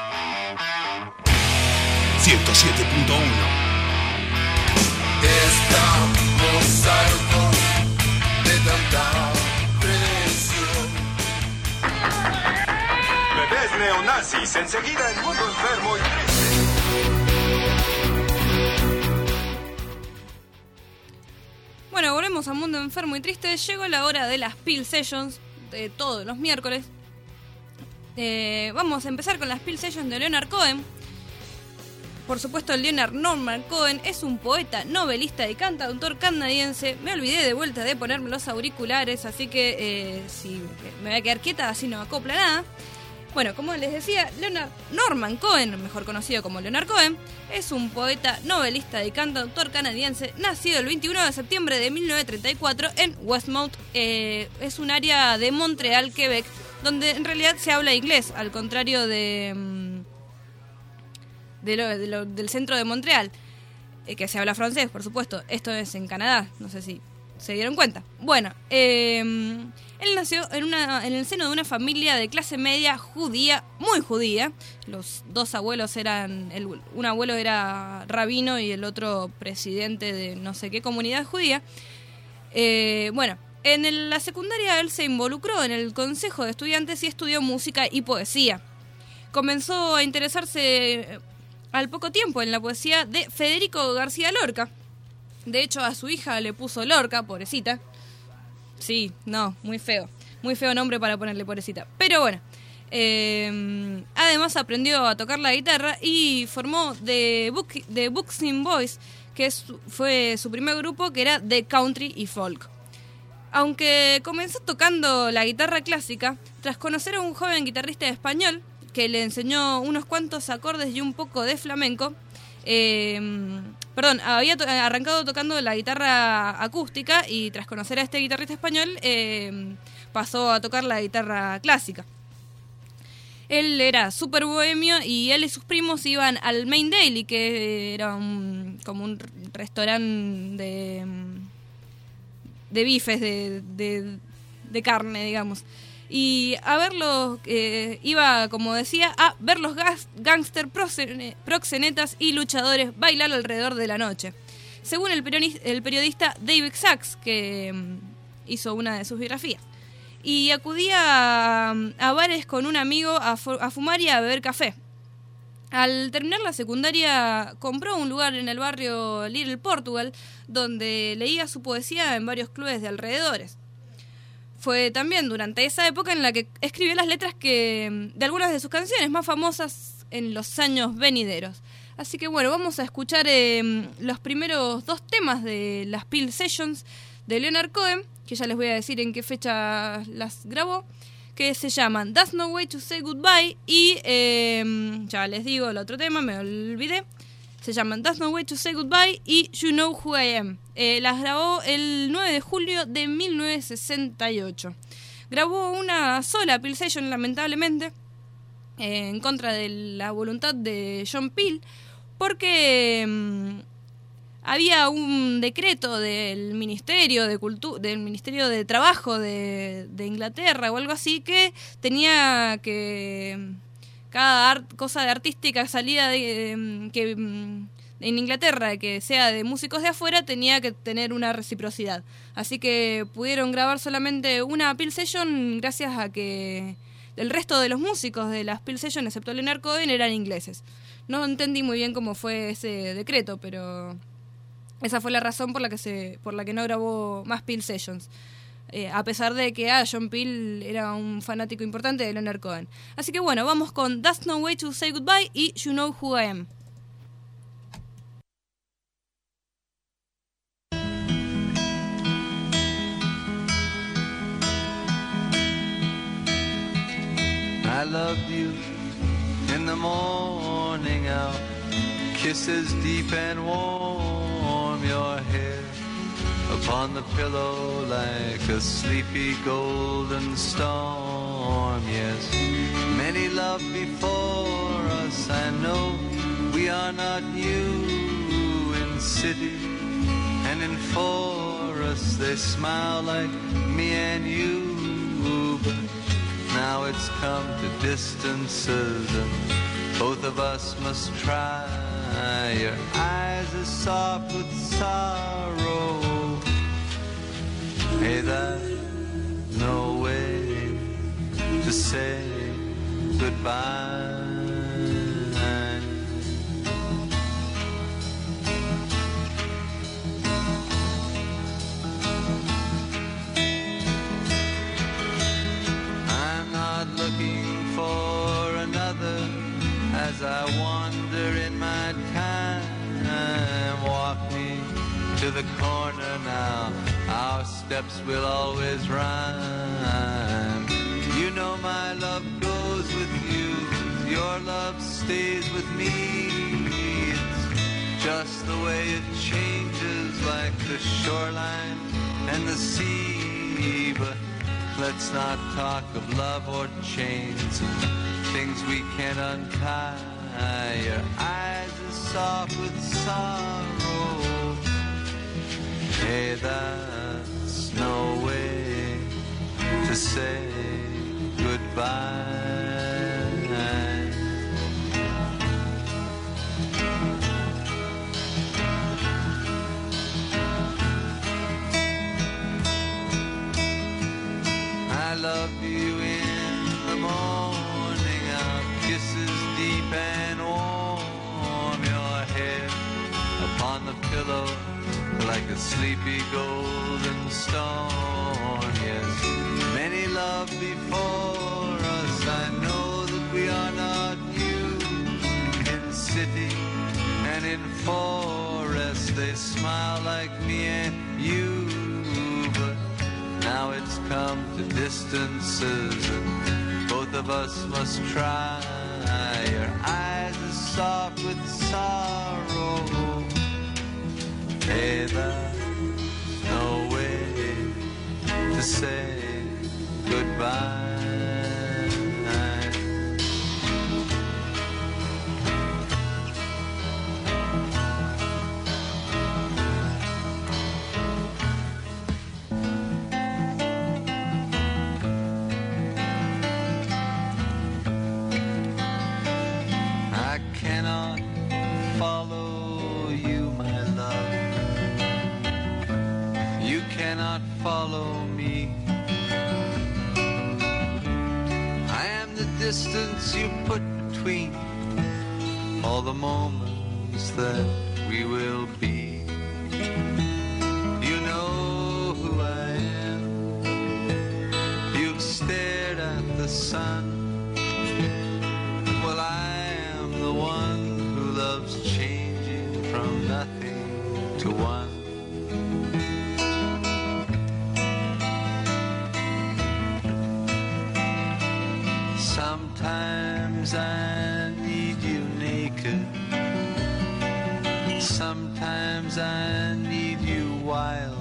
ciento siete punto uno. Estamos hartos de tanta presión. Bebés neonazis enseguida en Mundo Enfermo y Triste. Bueno, volvemos a Mundo Enfermo y Triste. Llegó la hora de las Peel Sessions de todos los miércoles. Eh, vamos a empezar con las Peel Sessions de Leonard Cohen. Por supuesto, Leonard Norman Cohen es un poeta, novelista y cantautor canadiense. Me olvidé de vuelta de ponerme los auriculares, así que eh, si me voy a quedar quieta, así no acopla nada. Bueno, como les decía, Leonard Norman Cohen, mejor conocido como Leonard Cohen, es un poeta, novelista y cantautor canadiense, nacido el veintiuno de septiembre de mil novecientos treinta y cuatro en Westmount. Eh, es un área de Montreal, Quebec, donde en realidad se habla inglés, al contrario de, de, lo, de lo, del centro de Montreal, eh, que se habla francés, por supuesto. Esto es en Canadá, no sé si se dieron cuenta. Bueno, eh... él nació en, una, en el seno de una familia de clase media judía, muy judía. Los dos abuelos eran, el, un abuelo era rabino y el otro presidente de no sé qué comunidad judía. Eh, bueno, En el- la secundaria él se involucró en el consejo de estudiantes y estudió música y poesía. Comenzó a interesarse eh, al poco tiempo en la poesía de Federico García Lorca. De hecho, a su hija le puso Lorca, pobrecita. Sí, no, muy feo. Muy feo nombre para ponerle pobrecita. Pero bueno, eh, además aprendió a tocar la guitarra y formó The, Book, The Buxing Boys, que es, fue su primer grupo, que era de country y folk. Aunque comenzó tocando la guitarra clásica, tras conocer a un joven guitarrista español que le enseñó unos cuantos acordes y un poco de flamenco, eh, perdón, había to- arrancado tocando la guitarra acústica y tras conocer a este guitarrista español eh, pasó a tocar la guitarra clásica. Él era súper bohemio y él y sus primos iban al Main Daily, que era un, como un restaurante de, de bifes, de, de, de carne, digamos. Y a verlos, eh, iba, como decía, a ver los gas, gángster proxene- proxenetas y luchadores bailar alrededor de la noche. Según el, periodista, el periodista David Sachs, que mm, hizo una de sus biografías. Y acudía a, a bares con un amigo a, fu- a fumar y a beber café. Al terminar la secundaria, compró un lugar en el barrio Little Portugal, donde leía su poesía en varios clubes de alrededores. Fue también durante esa época en la que escribió las letras que de algunas de sus canciones más famosas en los años venideros. Así que bueno, vamos a escuchar eh, los primeros dos temas de las Peel Sessions de Leonard Cohen, que ya les voy a decir en qué fecha las grabó, que se llaman That's No Way to Say Goodbye y, eh, ya les digo el otro tema, me olvidé, se llaman That's No Way to Say Goodbye y You Know Who I Am. Eh, las grabó el nueve de julio de mil novecientos sesenta y ocho. Grabó una sola Peel Session, lamentablemente, eh, en contra de la voluntad de John Peel, porque mm, había un decreto del Ministerio de Cultu- del Ministerio de Trabajo de, de Inglaterra o algo así, que tenía que cada art- cosa de artística salida de, mm, que mm, en Inglaterra, que sea de músicos de afuera, tenía que tener una reciprocidad. Así que pudieron grabar solamente una Peel Session gracias a que el resto de los músicos de las Peel Session, excepto Leonard Cohen, eran ingleses. No entendí muy bien cómo fue ese decreto, pero esa fue la razón por la que se por la que no grabó más Peel Sessions. Eh, a pesar de que ah, John Peel era un fanático importante de Leonard Cohen. Así que bueno, vamos con That's No Way to Say Goodbye y You Know Who I Am. I loved you in the morning hour, kisses deep and warm, your hair upon the pillow like a sleepy golden storm. Yes, many loved before us, I know we are not new in city and in forest. They smile like me and you, but now it's come to distances and both of us must try. Your eyes are soft with sorrow. Hey, there's no way to say goodbye. Looking for another as I wander in my time. Walk me to the corner now, our steps will always rhyme. You know my love goes with you, your love stays with me. It's just the way it changes like the shoreline and the sea. But let's not talk of love or chains, things we can't untie. Your eyes are soft with sorrow. Hey, that's no way to say goodbye. float like a sleepy golden stone. Yes, many loved before us. I know that we are not new. In city and in forest, they smile like me and you. But now it's come to distances, and both of us must try. Your eyes are soft with sorrow. Hey, there's no way to say goodbye. I cannot follow you, my love. You cannot follow me. I am the distance you put between all the moments that we will be. You know who I am. You've stared at the sun. Well, I am the one who loves changing from nothing to one. Sometimes I need you naked. Sometimes I need you wild.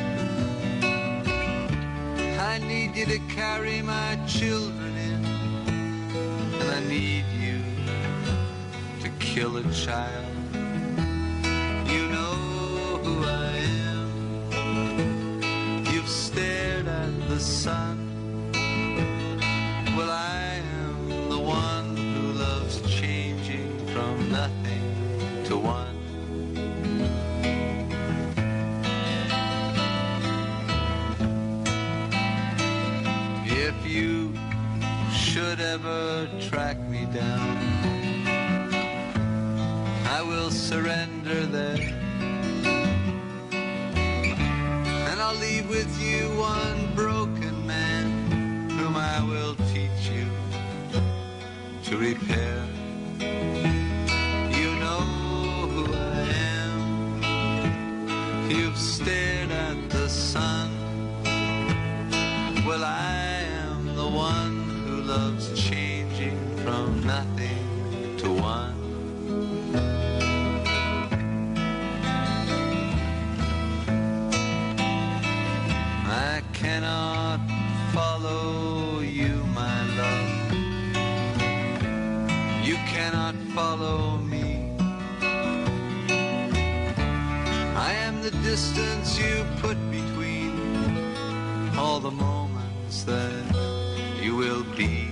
I need you to carry my children in, and I need you to kill a child. You know who I am. You've stared at the sun. Well, I am the one who loves changing from nothing to one. If you should ever track me down, I will surrender there, and I'll leave with you one broken man whom I will teach you to repair. You know who I am. You've stared at the sun. Well, I am the one who loves changing from nothing to one. I cannot follow you, my love. You cannot follow me. I am the distance you put between all the moments that you will be.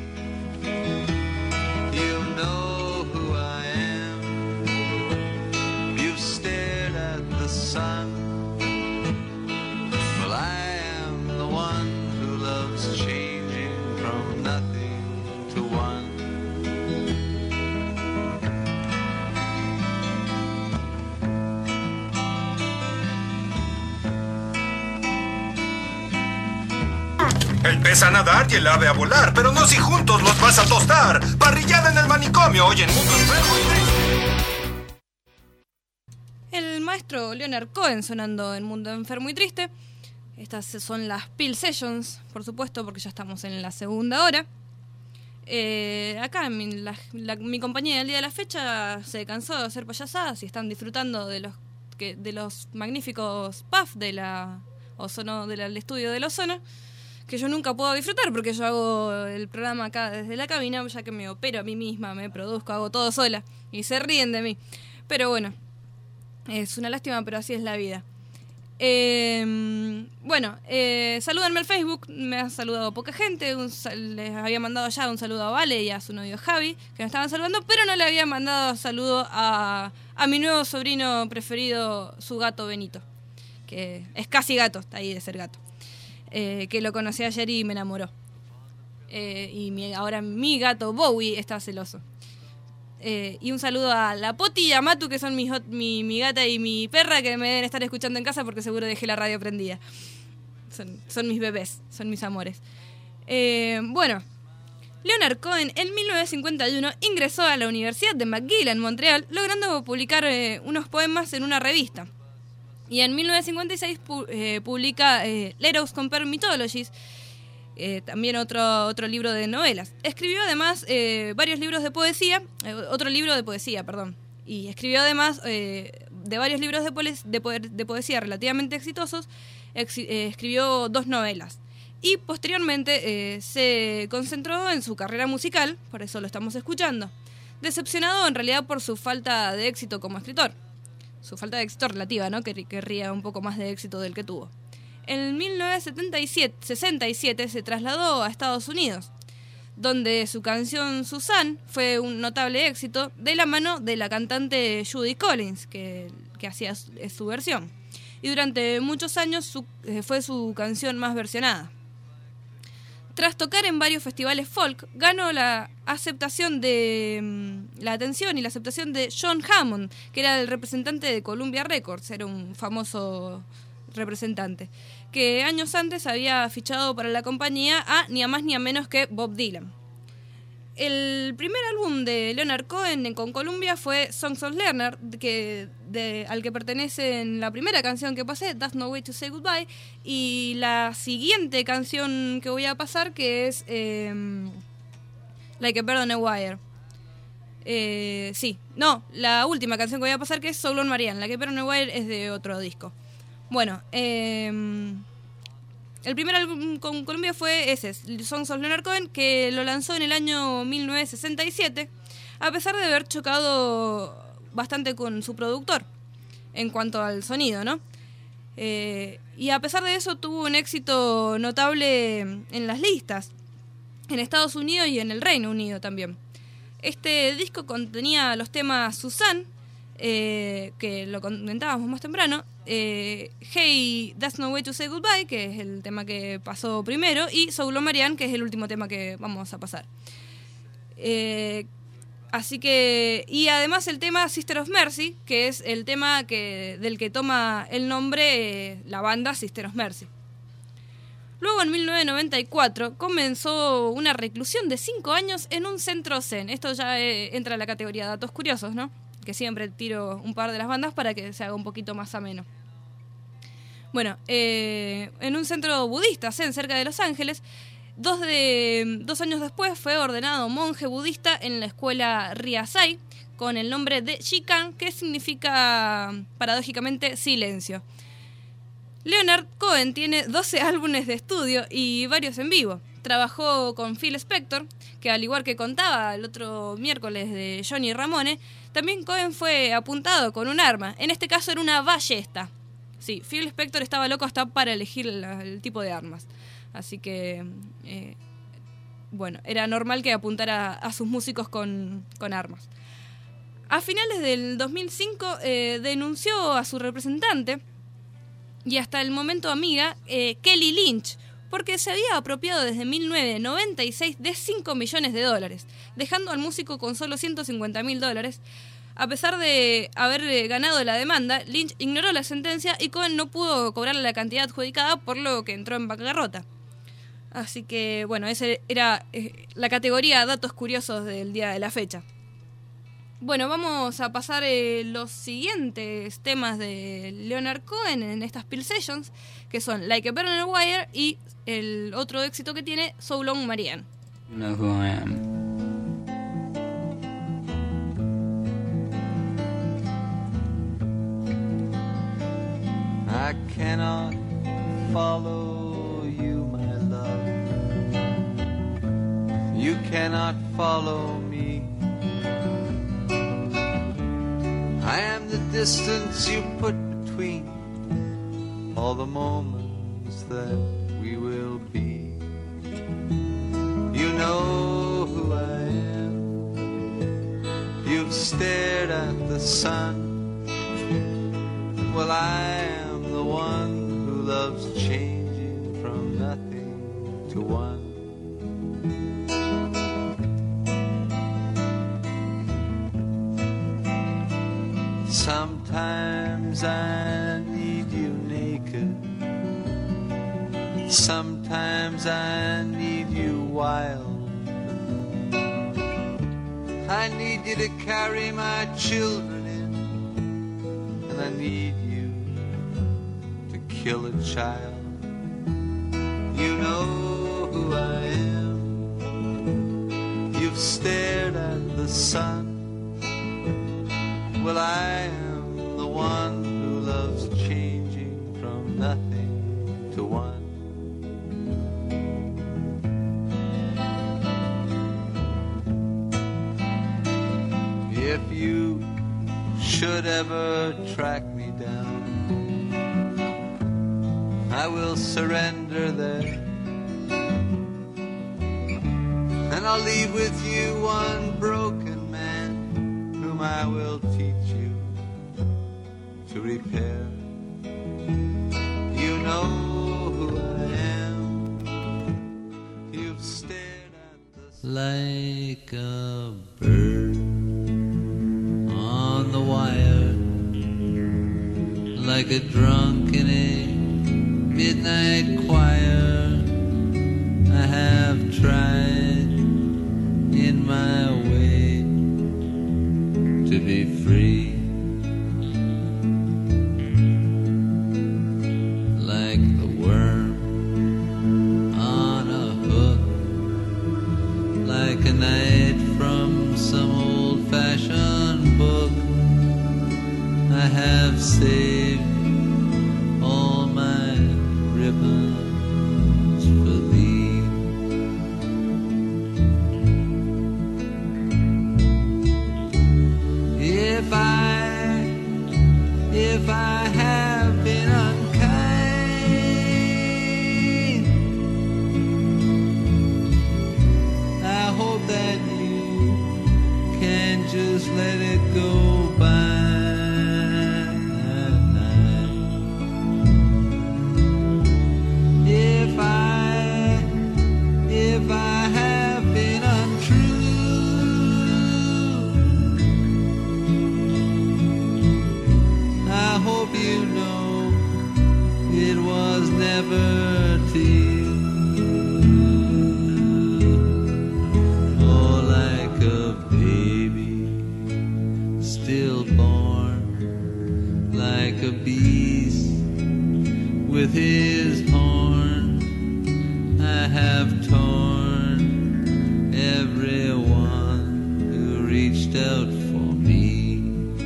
You know who I am. You've stared at the sun. Well, I am the one who loves changing from nothing to one. El pez a nadar y el ave a volar, pero no si juntos los vas a tostar. Parrillada en el manicomio, hoy en Mundo Enfermo y Triste. El maestro Leonard Cohen sonando en Mundo Enfermo y Triste. Estas son las Pill Sessions, por supuesto, porque ya estamos en la segunda hora. Eh, acá mi, la, la, mi compañía del día de la fecha se cansó de hacer payasadas y están disfrutando de los que, de los magníficos puffs de la ozono, del estudio del ozono, que yo nunca puedo disfrutar porque yo hago el programa acá desde la cabina, ya que me opero a mí misma, me produzco, hago todo sola y se ríen de mí. Pero bueno, es una lástima, pero así es la vida. Eh, bueno, eh, salúdenme al Facebook, me ha saludado poca gente, un, les había mandado ya un saludo a Vale y a su novio Javi, que me estaban saludando, pero no le había mandado saludo a, a mi nuevo sobrino preferido, su gato Benito, que es casi gato, está ahí de ser gato. Eh, que lo conocí ayer y me enamoró. Eh, y mi, ahora mi gato Bowie está celoso. Eh, y un saludo a la Poti y a Matu, que son mi, mi, mi gata y mi perra, que me deben estar escuchando en casa porque seguro dejé la radio prendida. Son, son mis bebés, son mis amores. Eh, bueno, Leonard Cohen en mil novecientos cincuenta y uno ingresó a la Universidad de McGill en Montreal, logrando publicar eh, unos poemas en una revista. Y en mil novecientos cincuenta y seis pu- eh, publica eh, Let Us Compare Mythologies, eh, también otro, otro libro de novelas. Escribió además eh, varios libros de poesía, eh, otro libro de poesía, perdón. Y escribió además eh, de varios libros de, poe- de, po- de poesía relativamente exitosos, ex- eh, escribió dos novelas. Y posteriormente eh, se concentró en su carrera musical, por eso lo estamos escuchando. Decepcionado en realidad por su falta de éxito como escritor. Su falta de éxito relativa, ¿no? Que querría un poco más de éxito del que tuvo. En mil novecientos sesenta y siete se trasladó a Estados Unidos, donde su canción Suzanne fue un notable éxito de la mano de la cantante Judy Collins, que, que hacía su, su versión. Y durante muchos años su, eh, fue su canción más versionada. Tras tocar en varios festivales folk, ganó la aceptación de mm, la atención y la aceptación de John Hammond, que era el representante de Columbia Records, era un famoso representante, que años antes había fichado para la compañía a ni a más ni a menos que Bob Dylan. El primer álbum de Leonard Cohen con Columbia fue Songs of Leonard, que, de, al que pertenece en la primera canción que pasé, That's No Way to Say Goodbye, y la siguiente canción que voy a pasar, que es eh, Like a Bird on a Wire. Eh, sí, no, la última canción que voy a pasar, que es Soul on Marianne. Like a Bird on a Wire es de otro disco. Bueno, eh... el primer álbum con Columbia fue ese, Songs of Leonard Cohen, que lo lanzó en el año mil novecientos sesenta y siete, a pesar de haber chocado bastante con su productor en cuanto al sonido, ¿no? Eh, y a pesar de eso tuvo un éxito notable en las listas, en Estados Unidos y en el Reino Unido también. Este disco contenía los temas Suzanne, eh, que lo comentábamos más temprano, Eh, Hey, That's No Way to Say Goodbye, que es el tema que pasó primero, y Soul on Marianne, que es el último tema que vamos a pasar. Eh, así que, y además el tema Sister of Mercy, que es el tema que, del que toma el nombre eh, la banda Sister of Mercy. Luego, en mil novecientos noventa y cuatro, comenzó una reclusión de cinco años en un centro zen. Esto ya eh, entra en la categoría de datos curiosos, ¿no? Que siempre tiro un par de las bandas para que se haga un poquito más ameno. Bueno, eh, en un centro budista, zen, cerca de Los Ángeles, dos, de, dos años después fue ordenado monje budista en la escuela Ryasai, con el nombre de Shikan, que significa, paradójicamente, silencio. Leonard Cohen tiene doce álbumes de estudio y varios en vivo. Trabajó con Phil Spector, que al igual que contaba el otro miércoles de Johnny Ramone, también Cohen fue apuntado con un arma. En este caso era una ballesta. Sí, Phil Spector estaba loco hasta para elegir la, el tipo de armas. Así que, eh, bueno, era normal que apuntara a sus músicos con, con armas. A finales del dos mil cinco eh, denunció a su representante y hasta el momento amiga, eh, Kelly Lynch, porque se había apropiado desde mil novecientos noventa y seis de cinco millones de dólares, dejando al músico con solo ciento cincuenta mil dólares. A pesar de haber ganado la demanda, Lynch ignoró la sentencia y Cohen no pudo cobrar la cantidad adjudicada, por lo que entró en bancarrota. Así que, bueno, esa era eh, la categoría datos curiosos del día de la fecha. Bueno, vamos a pasar eh, los siguientes temas de Leonard Cohen en estas Peel Sessions, que son Like a Bird on a Wire y el otro éxito que tiene, Soul on Marianne. You know who I am. I cannot follow you, my love. You cannot follow me. I am the distance you put between all the moments that we will be. You know who I am. You've stared at the sun. Well, I am the one who loves changing from nothing to one. Sometimes I need you naked. Sometimes I need you wild. I need you to carry my children in, and I need you to kill a child. You know who I am. You've stared at the sun. Well, I am the one who loves changing from nothing to one. If you should ever track me down, I will surrender there, and I'll leave with you one broken man whom I will teach you to repair. You know who I am. You've stared at the like a bird on the wire, like a drunk in a midnight choir. I have tried in my way to be free, like the worm on a hook, like a night from some old-fashioned book. I have saved all my ribbons for thee. If I, if I have been unkind, I hope that you can just let it go by. If I, if I have been untrue, I hope you know it was never to you. Oh, like a baby stillborn, like a beast with his horn, I have torn everyone who reached out for me.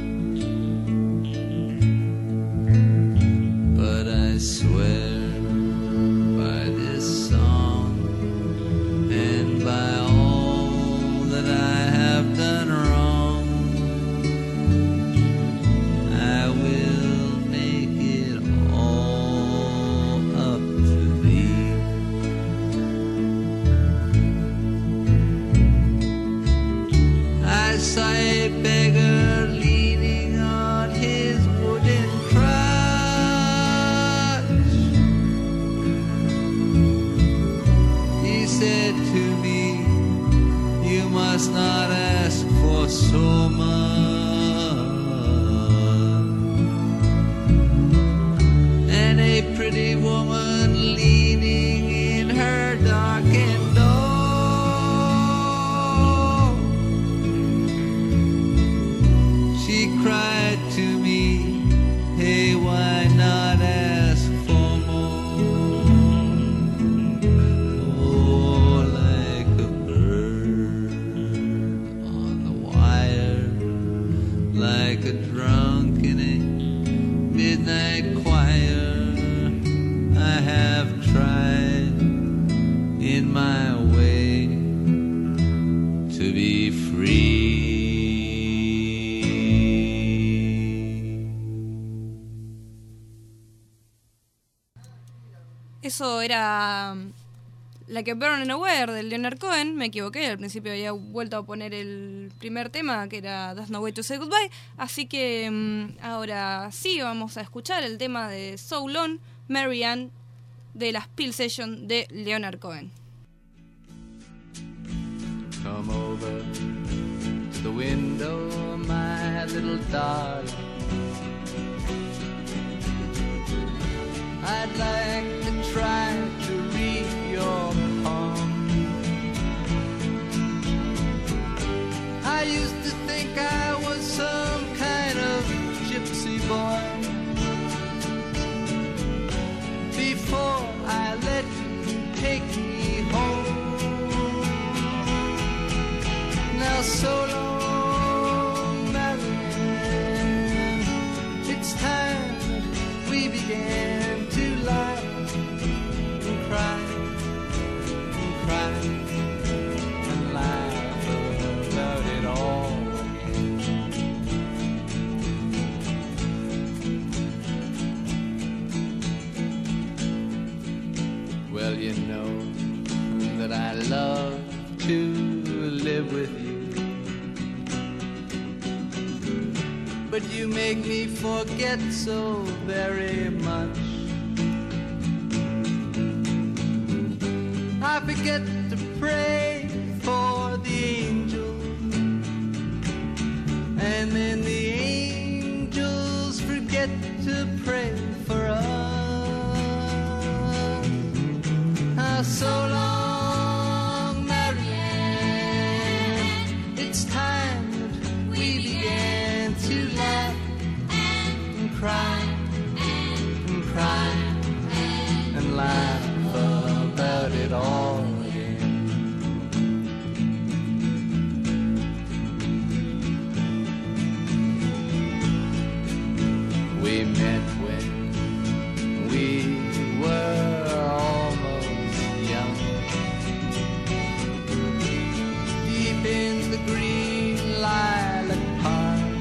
But I swear by this song and by all that I have done wrong, I will make it all up to thee. I saw a beggar leaning on his wooden crutch. He said to me, you must not ask for so much. And a pretty woman leaning in her darkened door, she cried to me, hey, why not ask for more? Oh, like a bird on the wire, like a drunk in a midnight choir, I have tried in my way to be free. Eso era um, Like a Burn Nowhere del Leonard Cohen. Me equivoqué, al principio había vuelto a poner el primer tema, que era There's No Way to Say Goodbye. Así que um, ahora sí vamos a escuchar el tema de So Long, Marianne, de las Peel Session de Leonard Cohen. Come over to the window, my little darling. with you. But you make me forget so very much. I forget to pray for the angels, and then the angels forget to pray for us. Ah, so long, Marianne, it's time that we began to laugh and cry and cry and laugh about it all again. We met when we were almost young, deep in the green lilac park.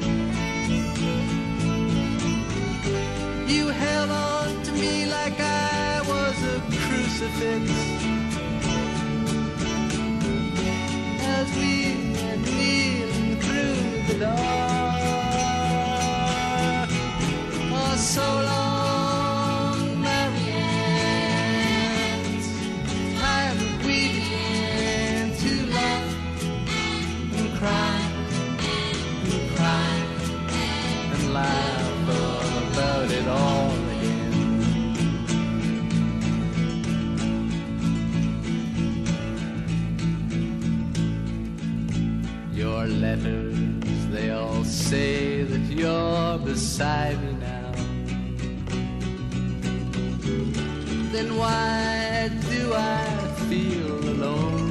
You held on to me like I was a crucifix as we were kneeling through the dark. Oh, so long, Marianne, it's time that we began to laugh and cry and cry and laugh about it all again. Your letters, they all say that you're beside me now. Then why do I feel alone?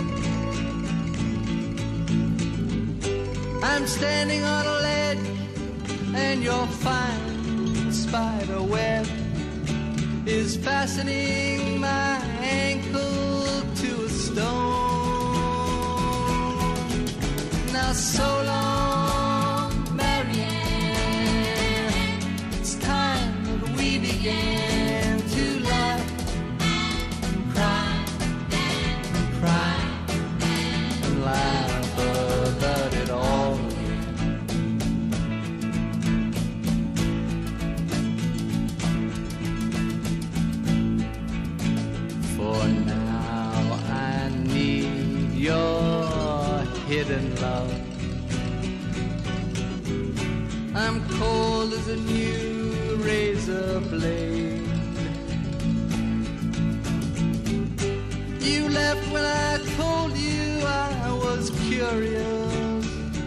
I'm standing on a ledge and your fine spider web is fastening my ankle to a stone. Now so long, Marianne, it's time that we began to laugh and cry and cry and laugh about it all again. For now I need your hidden love. I'm cold as a new razor blade. You left when I told you I was curious.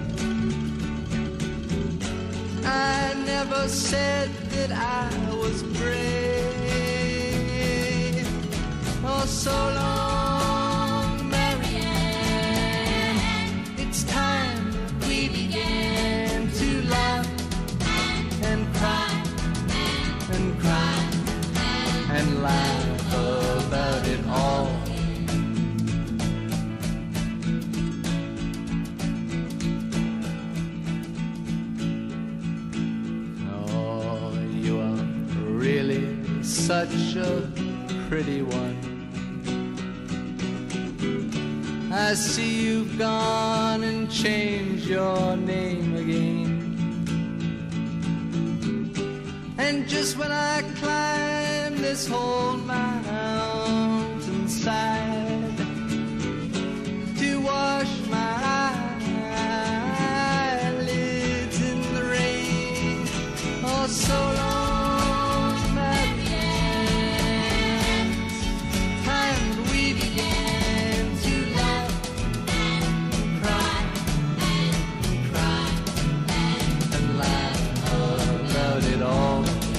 I never said that I was brave. Oh, so long, Marianne, it's time that we began to laugh and cry and cry and laugh about it all. Oh, you are really such a pretty one. I see you've gone and changed your name again. And just when I climb this whole mountainside to wash my eyelids in the rain, oh, so long, Marianne, time that we began to laugh and cry and cry and laugh about it all.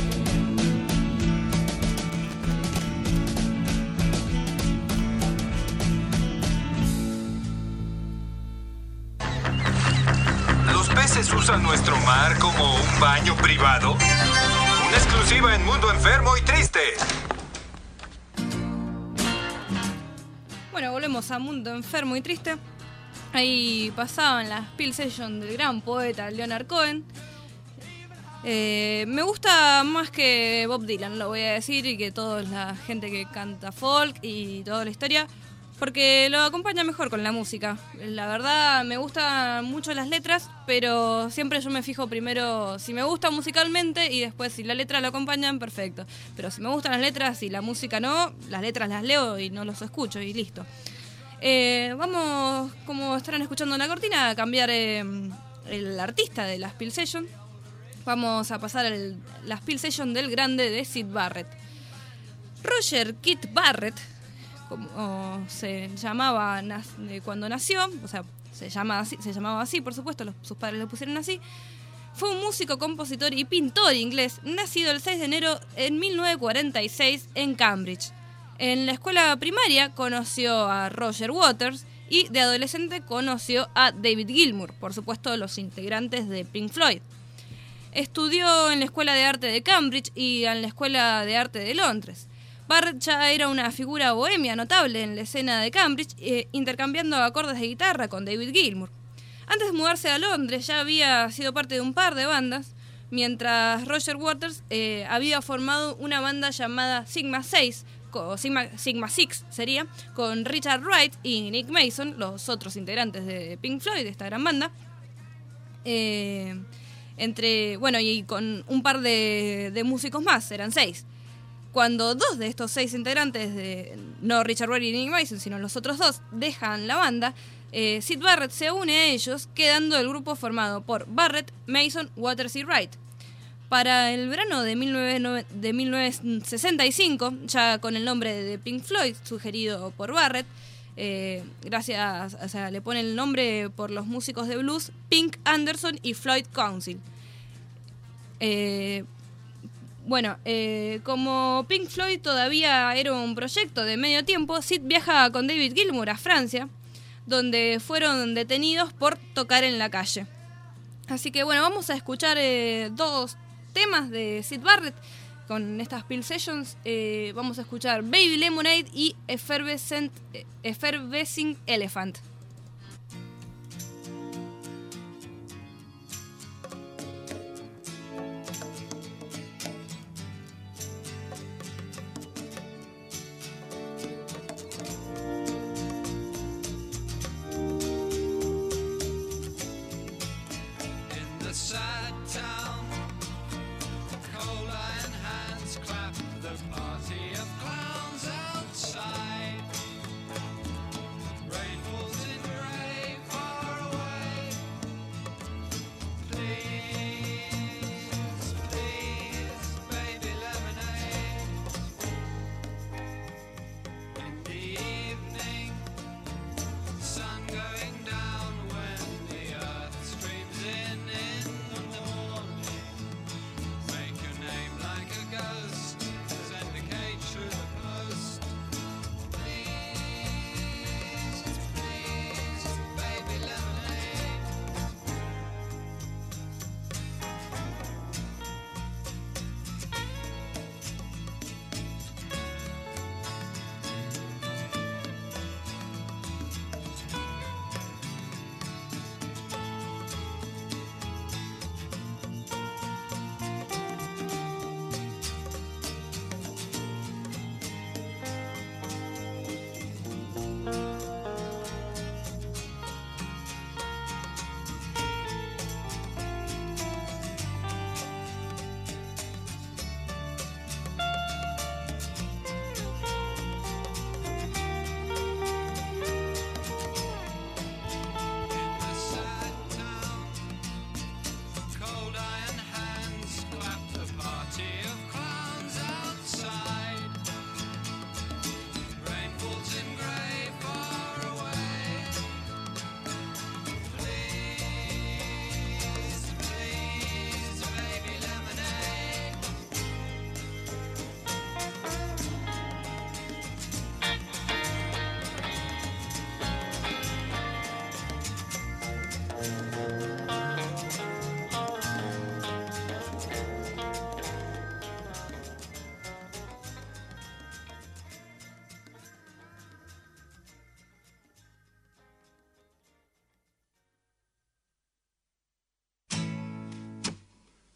¿Los peces usan nuestro mar como un baño privado? Una exclusiva en Mundo Enfermo y Triste. Bueno, volvemos a Mundo Enfermo y Triste. Ahí pasaban las Peel Sessions del gran poeta Leonard Cohen. Eh, me gusta más que Bob Dylan, lo voy a decir, y que toda la gente que canta folk y toda la historia. porque lo acompaña mejor con la música. La verdad, me gustan mucho las letras, pero siempre yo me fijo primero si me gusta musicalmente y después si la letra lo acompañan, perfecto. Pero si me gustan las letras y la música no, las letras las leo y no los escucho y listo. Eh, vamos, como estarán escuchando en la cortina, a cambiar eh, el artista de la Spill Session. Vamos a pasar el, la Spill Session del grande de Syd Barrett. Roger Keith Barrett, como se llamaba cuando nació, o sea, se, llama así, se llamaba así, por supuesto, los, sus padres lo pusieron así. Fue un músico, compositor y pintor inglés, nacido el seis de enero de mil novecientos cuarenta y seis en Cambridge. En la escuela primaria conoció a Roger Waters y de adolescente conoció a David Gilmour, por supuesto los integrantes de Pink Floyd. Estudió en la Escuela de Arte de Cambridge y en la Escuela de Arte de Londres. Barrett ya era una figura bohemia notable en la escena de Cambridge, eh, intercambiando acordes de guitarra con David Gilmour. Antes de mudarse a Londres ya había sido parte de un par de bandas, mientras Roger Waters eh, había formado una banda llamada Sigma seis, o Sigma, Sigma Six sería, con Richard Wright y Nick Mason, los otros integrantes de Pink Floyd, de esta gran banda. Eh, entre, bueno, y con un par de, de músicos más, eran seis. Cuando dos de estos seis integrantes, de, no Richard Wright y Nick Mason, sino los otros dos, dejan la banda, eh, Syd Barrett se une a ellos, quedando el grupo formado por Barrett, Mason, Waters y Wright. Para el verano de, mil novecientos sesenta y cinco, ya con el nombre de Pink Floyd, sugerido por Barrett, eh, gracias, o sea, le pone el nombre por los músicos de blues Pink Anderson y Floyd Council. Eh, Bueno, eh, como Pink Floyd todavía era un proyecto de medio tiempo, Syd viaja con David Gilmour a Francia, donde fueron detenidos por tocar en la calle. Así que bueno, vamos a escuchar eh, dos temas de Syd Barrett con estas Spill Sessions. Eh, vamos a escuchar Baby Lemonade y Effervescent, eh, Effervescing Elephant. Party of clowns outside, rainbows in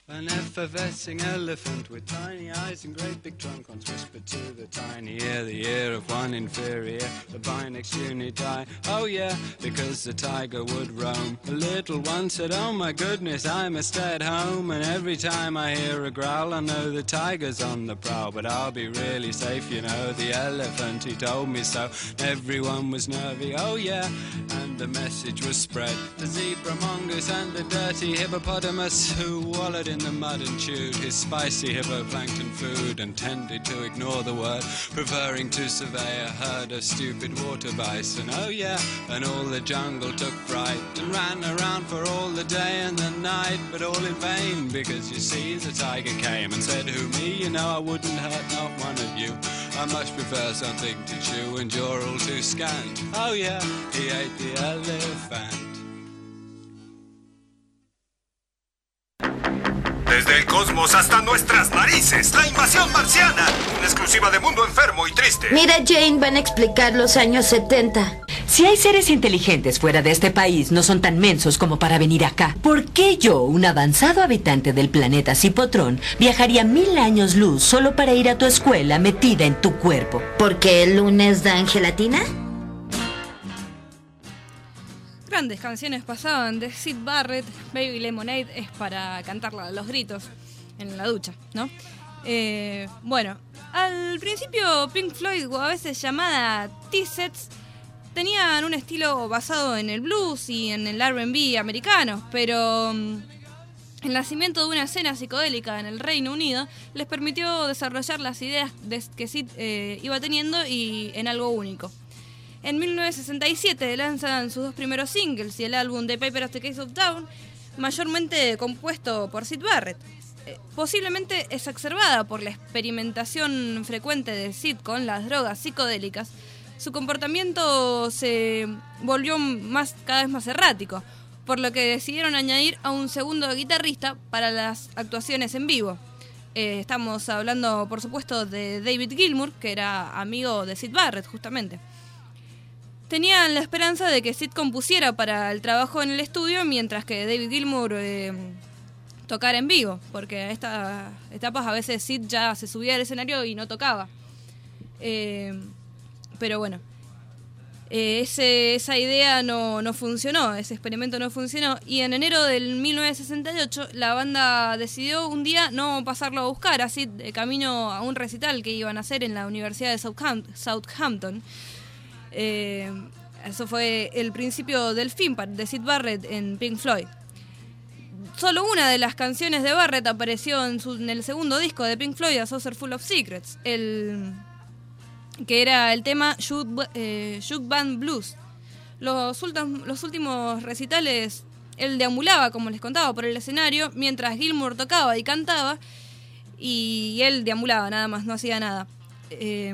An effervescing elephant with tiny eyes and great big trunk once whispered to the tiny ear, the ear of one inferior, the Binex uniti. Oh yeah, because the tiger would roam. The little one said, oh my goodness, I must stay at home. And every time I hear a growl, I know the tiger's on the prowl. But I'll be really safe, you know, the elephant, he told me so. Everyone was nervy, oh yeah, and the message was spread. The zebra mongoose and the dirty hippopotamus who wallowed in the mud and chewed his spicy hippoplankton food and tended to ignore the word, preferring to survey a herd of stupid water bison. Oh yeah, and all the jungle took fright and ran around for all the day and the night, but all in vain, because you see the tiger came and said, who me? You know I wouldn't hurt not one of you. I much prefer something to chew and you're all too scant. Oh yeah, he ate the elephant. Desde el cosmos hasta nuestras narices, la invasión marciana. Una exclusiva de Mundo Enfermo y Triste. Mira, Jane, van a explicar los años setenta. Si hay seres inteligentes fuera de este país, no son tan mensos como para venir acá. ¿Por qué yo, un avanzado habitante del planeta Cipotrón, viajaría mil años luz solo para ir a tu escuela metida en tu cuerpo? ¿Porque el lunes dan gelatina? Grandes canciones pasaban de Syd Barrett. Baby Lemonade es para cantarla a los gritos en la ducha, ¿no? Eh, bueno, al principio Pink Floyd, o a veces llamada T-Sets, tenían un estilo basado en el blues y en el R and B americano, pero um, el nacimiento de una escena psicodélica en el Reino Unido les permitió desarrollar las ideas de, que Syd eh, iba teniendo y en algo único. En mil novecientos sesenta y siete lanzan sus dos primeros singles y el álbum The Paper of the Case of Dawn, mayormente compuesto por Syd Barrett. Eh, posiblemente exacerbada por la experimentación frecuente de Syd con las drogas psicodélicas, su comportamiento se volvió más, cada vez más errático, por lo que decidieron añadir a un segundo guitarrista para las actuaciones en vivo. Eh, estamos hablando, por supuesto, de David Gilmour, que era amigo de Syd Barrett, justamente. Tenían la esperanza de que Syd compusiera para el trabajo en el estudio, mientras que David Gilmour eh, tocara en vivo, porque a estas etapas a veces Syd ya se subía al escenario y no tocaba. Eh, pero bueno, eh, ese, esa idea no, no funcionó, ese experimento no funcionó, y en enero del mil novecientos sesenta y ocho la banda decidió un día no pasarlo a buscar a Syd de camino a un recital que iban a hacer en la Universidad de Southampton. Eh, eso fue el principio del fin de Syd Barrett en Pink Floyd. Solo una de las canciones de Barrett apareció en, su, en el segundo disco de Pink Floyd, A Saucer Full of Secrets, el, que era el tema Jug eh, Band Blues. Los, ultim, los últimos recitales él deambulaba, como les contaba, por el escenario, mientras Gilmour tocaba y cantaba, y él deambulaba nada más, no hacía nada. Eh,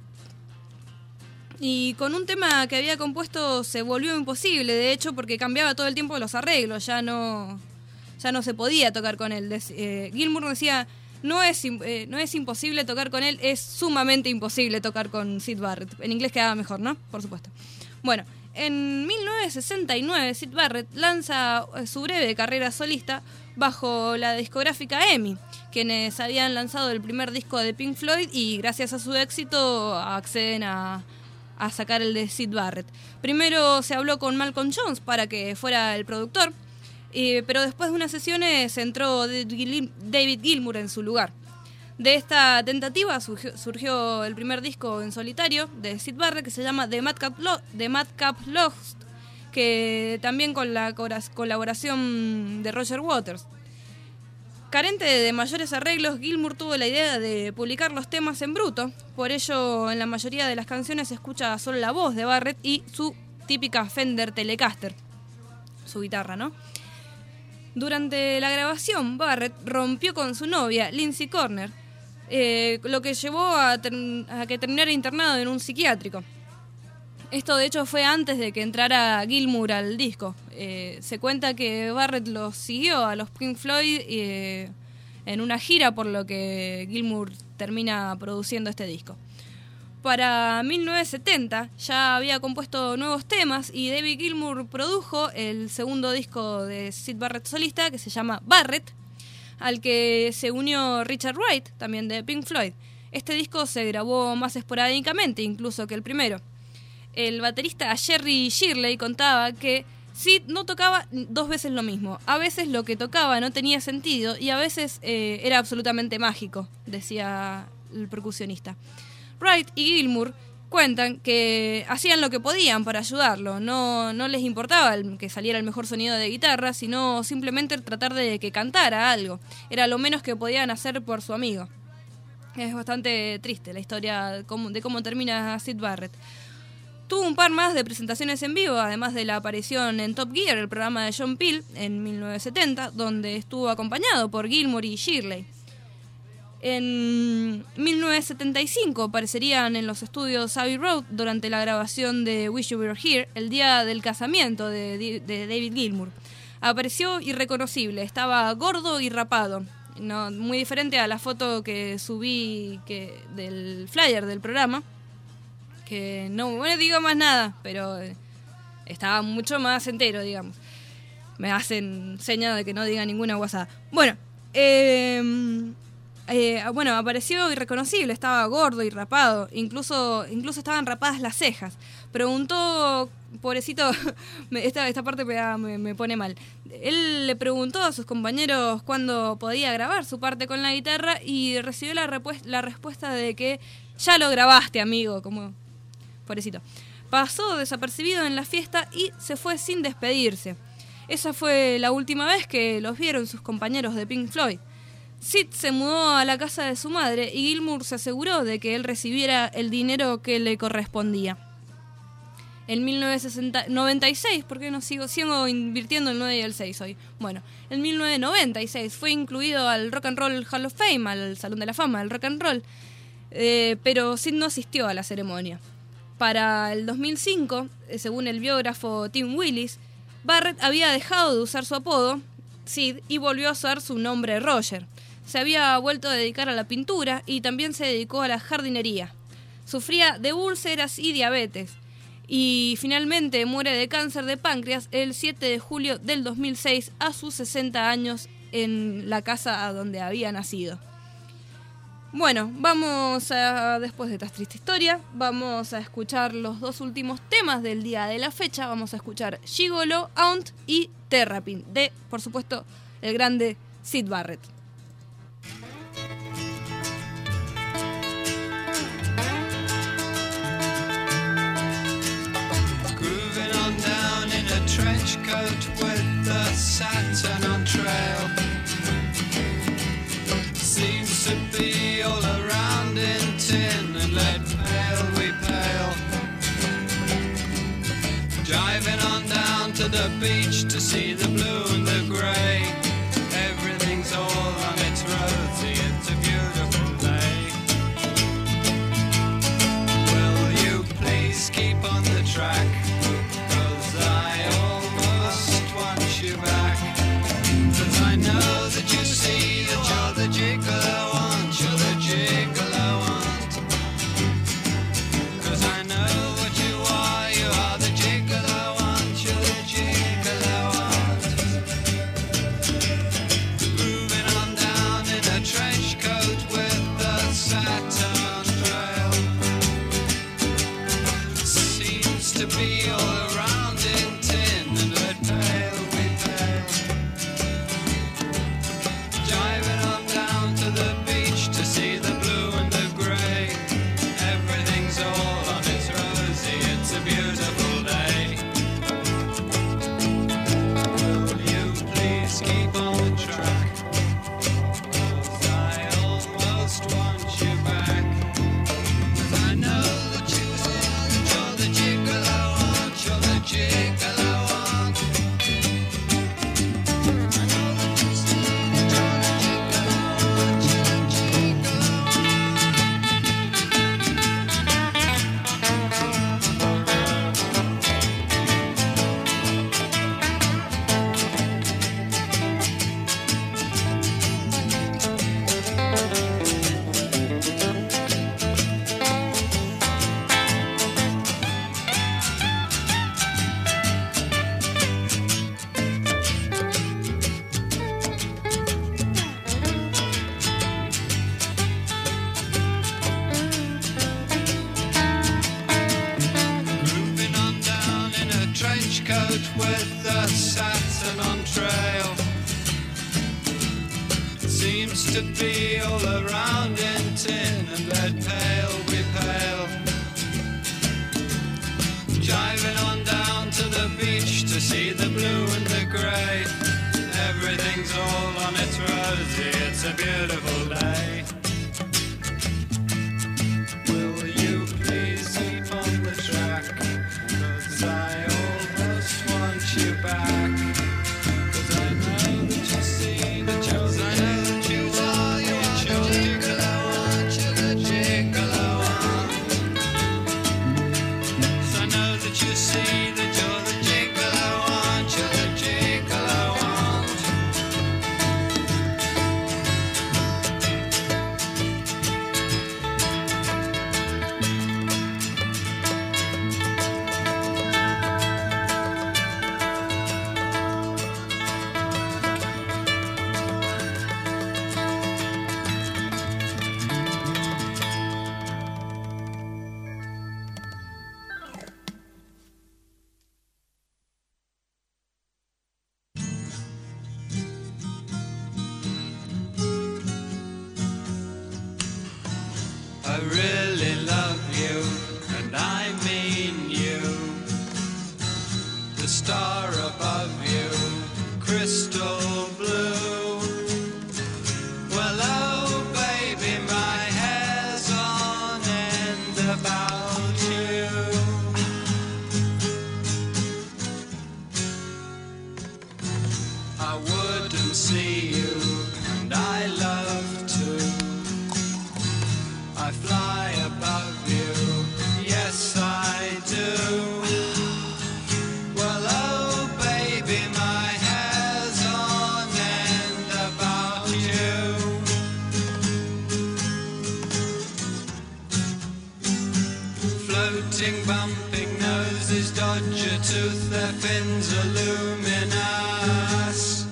Y con un tema que había compuesto se volvió imposible, de hecho, porque cambiaba todo el tiempo los arreglos, ya no, ya no se podía tocar con él. Eh, Gilmour decía, no es, eh, no es imposible tocar con él, es sumamente imposible tocar con Syd Barrett. En inglés quedaba mejor, ¿no? Por supuesto. Bueno, en mil novecientos sesenta y nueve Syd Barrett lanza su breve carrera solista bajo la discográfica E M I, quienes habían lanzado el primer disco de Pink Floyd y gracias a su éxito acceden a... a sacar el de Syd Barrett. Primero se habló con Malcolm Jones para que fuera el productor, eh, pero después de unas sesiones entró David Gilmour en su lugar. De esta tentativa surgió, surgió el primer disco en solitario de Syd Barrett, que se llama The Madcap, Lo- The Madcap Lost, que también con la colaboración de Roger Waters. Carente de mayores arreglos, Gilmour tuvo la idea de publicar los temas en bruto, por ello en la mayoría de las canciones se escucha solo la voz de Barrett y su típica Fender Telecaster, su guitarra, ¿no? Durante la grabación, Barrett rompió con su novia, Lindsay Corner, eh, lo que llevó a, ter- a que terminara internado en un psiquiátrico. Esto de hecho fue antes de que entrara Gilmour al disco. Eh, se cuenta que Barrett los siguió a los Pink Floyd eh, en una gira, por lo que Gilmour termina produciendo este disco. Para mil novecientos setenta ya había compuesto nuevos temas y David Gilmour produjo el segundo disco de Syd Barrett solista, que se llama Barrett. al que se unió Richard Wright, también de Pink Floyd. Este disco se grabó más esporádicamente incluso que el primero. El baterista Jerry Shirley contaba que Sid no tocaba dos veces lo mismo. A veces lo que tocaba no tenía sentido y a veces eh, era absolutamente mágico, decía el percusionista. Wright y Gilmour cuentan que hacían lo que podían para ayudarlo. No, no les importaba el, que saliera el mejor sonido de guitarra, sino simplemente tratar de que cantara algo. Era lo menos que podían hacer por su amigo. Es bastante triste la historia de cómo, de cómo termina Syd Barrett. Tuvo un par más de presentaciones en vivo, además de la aparición en Top Gear, el programa de John Peel, en mil novecientos setenta, donde estuvo acompañado por Gilmour y Shirley. En mil novecientos setenta y cinco aparecerían en los estudios Abbey Road durante la grabación de Wish You Were Here, el día del casamiento de, de David Gilmour. Apareció irreconocible, estaba gordo y rapado, no, muy diferente a la foto que subí que, del flyer del programa, que no bueno, digo más nada, pero estaba mucho más entero, digamos. Me hacen señas de que no diga ninguna guasada. Bueno, eh... Eh, bueno, apareció irreconocible, estaba gordo y rapado, incluso incluso estaban rapadas las cejas. Preguntó, pobrecito, esta, esta parte me, da, me, me pone mal. Él le preguntó a sus compañeros cuándo podía grabar su parte con la guitarra y recibió la, repuest- la respuesta de que ya lo grabaste, amigo, como pobrecito. Pasó desapercibido en la fiesta y se fue sin despedirse. Esa fue la última vez que los vieron sus compañeros de Pink Floyd. Sid se mudó a la casa de su madre y Gilmour se aseguró de que él recibiera el dinero que le correspondía. En mil novecientos noventa y seis, ¿por qué no sigo, sigo invirtiendo el nueve y el seis hoy? Bueno, en mil novecientos noventa y seis fue incluido al Rock and Roll Hall of Fame, al Salón de la Fama del Rock and Roll, eh, pero Sid no asistió a la ceremonia. Para el dos mil cinco, eh, según el biógrafo Tim Willis, Barrett había dejado de usar su apodo, Sid, y volvió a usar su nombre Roger. Se había vuelto a dedicar a la pintura y también se dedicó a la jardinería. Sufría de úlceras y diabetes y finalmente muere de cáncer de páncreas el siete de julio del dos mil seis a sus sesenta años en la casa donde había nacido. Bueno, vamos a, después de esta triste historia, vamos a escuchar los dos últimos temas del día de la fecha. Vamos a escuchar Gigolo, Aunt y Terrapin, de, por supuesto, el grande Syd Barrett. Grooving on down in a trench coat with the Saturn on trail. Seems to be all around in tin and lead pale we pale. Driving on down to the beach to see the blue and the grey. Everything's all on its rosy, it's a beautiful day. Will you please keep on the track? 'Cause I almost want you back. 'Cause I know that you see that you're the gigolo want, you're the gigolo want. 'Cause I know what you are, you are the gigolo want, you're the gigolo want. Moving on down in a trench out with the Saturn on trail. It seems to be all around in tin and lead pale, we pale. Driving on down to the beach to see the blue and the grey. Everything's all on its rosy, it's a beautiful day. Will you please keep on the track? 'Cause I almost want you back. 'Cause I know that you see the children. I know that you are, you are the gigolo one, you're the gigolo one. So I know that you see that you're the gigolo one, you're the gigolo one. I really love you, and I mean you. The star above you, crystal blue. Well, oh, baby, my hair's on end about you. I wouldn't see you, and I love to. I fly above you, yes I do. Well, oh baby, my hair's on end about you. Floating, bumping noses, dodge a tooth, their fins are luminous.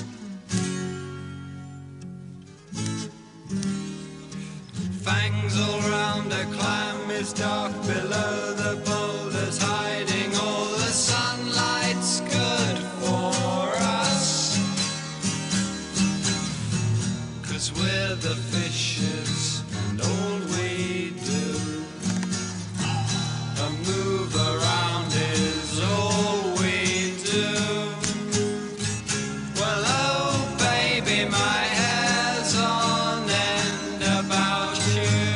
Fangs all round, a clam is dark below the boulders, hiding all the sunlight's good for us. 'Cause we're the fishes, and all we do, a move around is all we do. Well, oh baby, my hair's on end about you.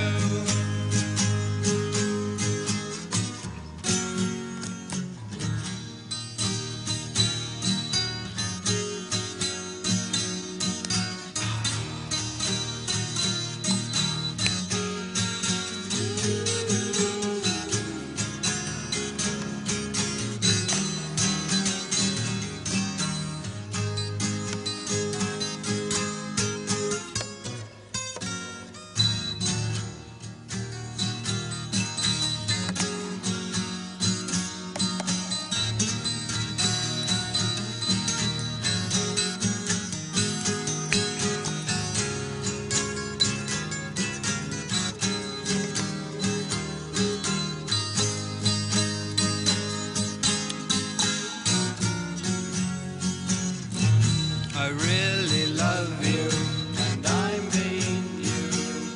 I really love you, and I mean you.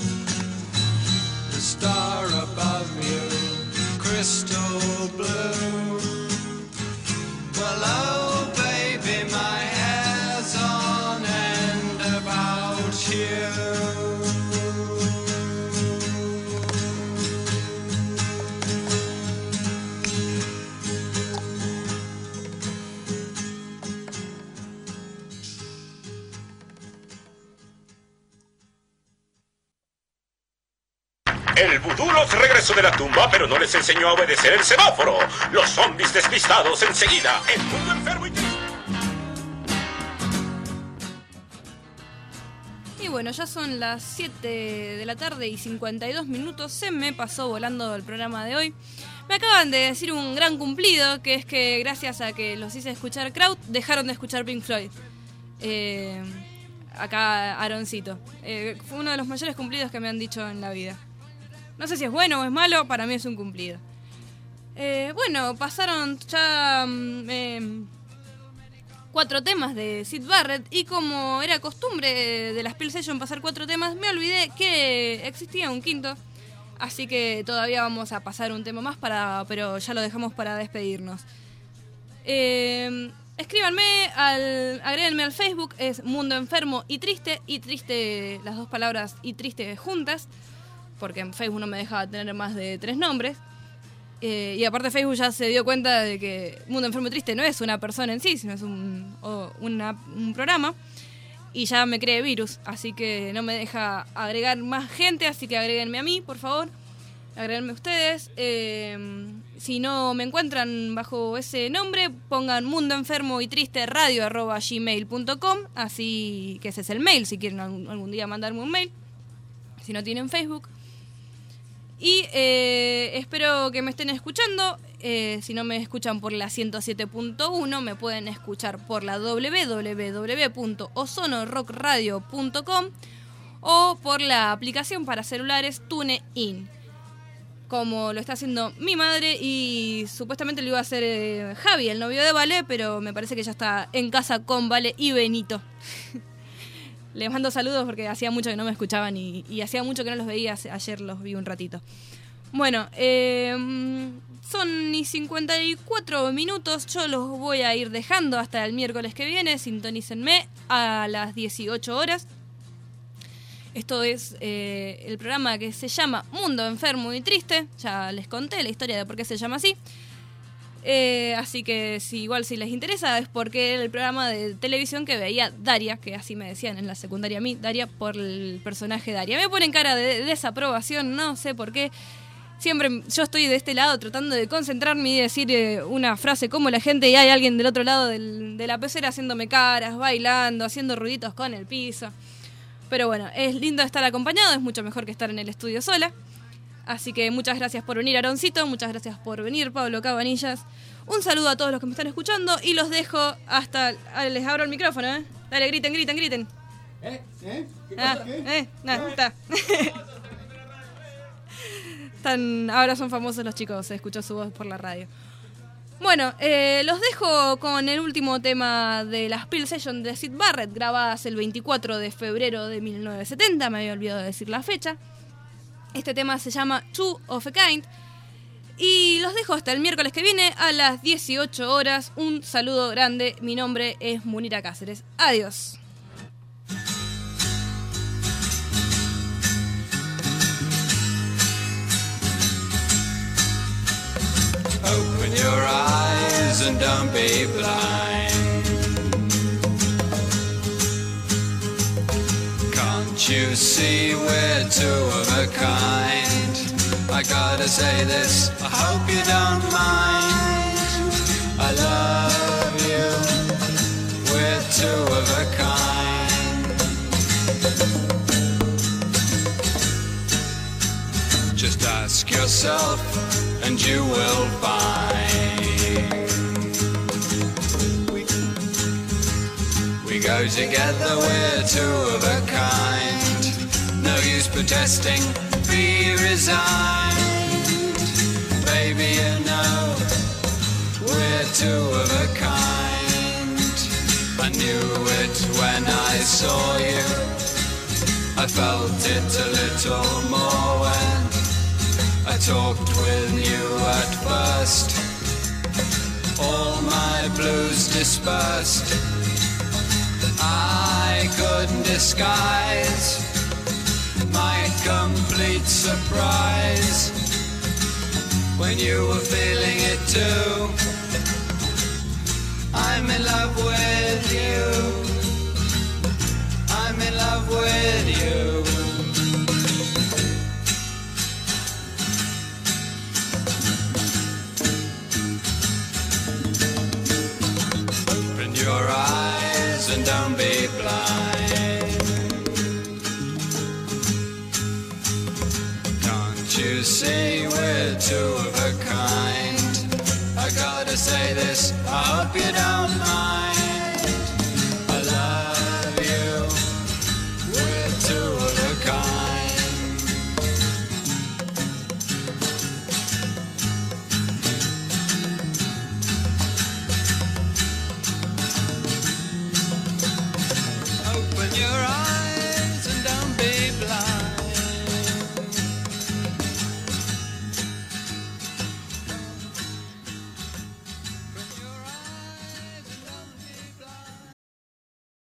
The star above you, crystal blue. Well, oh baby, my hair's on end about you. El vudú los regresó de la tumba, pero no les enseñó a obedecer el semáforo. Los zombies despistados enseguida en Mundo Enfermo y Triste. Y bueno, ya son las siete de la tarde y cincuenta y dos minutos. Se me pasó volando el programa de hoy. Me acaban de decir un gran cumplido, que es que gracias a que los hice escuchar Kraut, dejaron de escuchar Pink Floyd. Eh, acá, Aaroncito. Eh, fue uno de los mayores cumplidos que me han dicho en la vida. No sé si es bueno o es malo, para mí es un cumplido. Eh, bueno, pasaron ya mm, eh, cuatro temas de Syd Barrett y como era costumbre de la Spill Session pasar cuatro temas, me olvidé que existía un quinto, así que todavía vamos a pasar un tema más, para, pero ya lo dejamos para despedirnos. Eh, escríbanme, al, agréguenme al Facebook, es Mundo Enfermo y Triste, y triste, las dos palabras y triste juntas, porque en Facebook no me deja tener más de tres nombres. Eh, y aparte Facebook ya se dio cuenta de que Mundo Enfermo y Triste no es una persona en sí, sino es un, o una, un programa. Y ya me cree virus, así que no me deja agregar más gente, así que agréguenme a mí, por favor. Agréguenme ustedes. Eh, si no me encuentran bajo ese nombre, pongan Mundo Enfermo y Triste radio arroba gmail punto com, así que ese es el mail, si quieren algún, algún día mandarme un mail, si no tienen Facebook. Y eh, espero que me estén escuchando. Eh, si no me escuchan por la ciento siete punto uno, me pueden escuchar por la doble u doble u doble u punto ozono rock radio punto com o por la aplicación para celulares TuneIn, como lo está haciendo mi madre, y supuestamente lo iba a hacer eh, Javi, el novio de Vale, pero me parece que ya está en casa con Vale y Benito. Les mando saludos porque hacía mucho que no me escuchaban y, y hacía mucho que no los veía. Ayer los vi un ratito. Bueno, eh, son y cincuenta y cuatro minutos. Yo los voy a ir dejando hasta el miércoles que viene. Sintonícenme a las dieciocho horas. Esto es eh, el programa que se llama Mundo Enfermo y Triste. Ya les conté la historia de por qué se llama así. Eh, así que si igual si les interesa es porque era el programa de televisión que veía Daria, que así me decían en la secundaria a mí, Daria, por el personaje Daria. Me ponen cara de desaprobación, no sé por qué. Siempre yo estoy de este lado tratando de concentrarme y decir eh, una frase como la gente, y hay alguien del otro lado del, de la pecera haciéndome caras, bailando, haciendo ruiditos con el piso. Pero bueno, es lindo estar acompañado, es mucho mejor que estar en el estudio sola. Así que muchas gracias por venir, Aroncito. Muchas gracias por venir, Pablo Cabanillas. Un saludo a todos los que me están escuchando y los dejo hasta... Ah, les abro el micrófono, ¿eh? Dale, griten, griten, griten. ¿Eh? ¿Eh? ¿Qué ah, cosa? ¿Qué? Eh, nada, está. Están, ahora son famosos los chicos, se escuchó su voz por la radio. Bueno, eh, los dejo con el último tema de la Spill Session de Syd Barrett, grabadas el veinticuatro de febrero de mil novecientos setenta, me había olvidado de decir la fecha. Este tema se llama Two of a Kind. Y los dejo hasta el miércoles que viene a las dieciocho horas. Un saludo grande. Mi nombre es Munira Cáceres. Adiós. Open your eyes and don't be blind. Can't you see we're two of a kind? I gotta say this, I hope you don't mind. I love you, we're two of a kind. Just ask yourself and you will find. We go together, we're two of a kind. No use protesting, be resigned. Baby, you know, we're two of a kind. I knew it when I saw you. I felt it a little more when I talked with you at first. All my blues dispersed. I couldn't disguise my complete surprise when you were feeling it too. I'm in love with you. I'm in love with you. Open your eyes and don't be blind. Can't you see we're two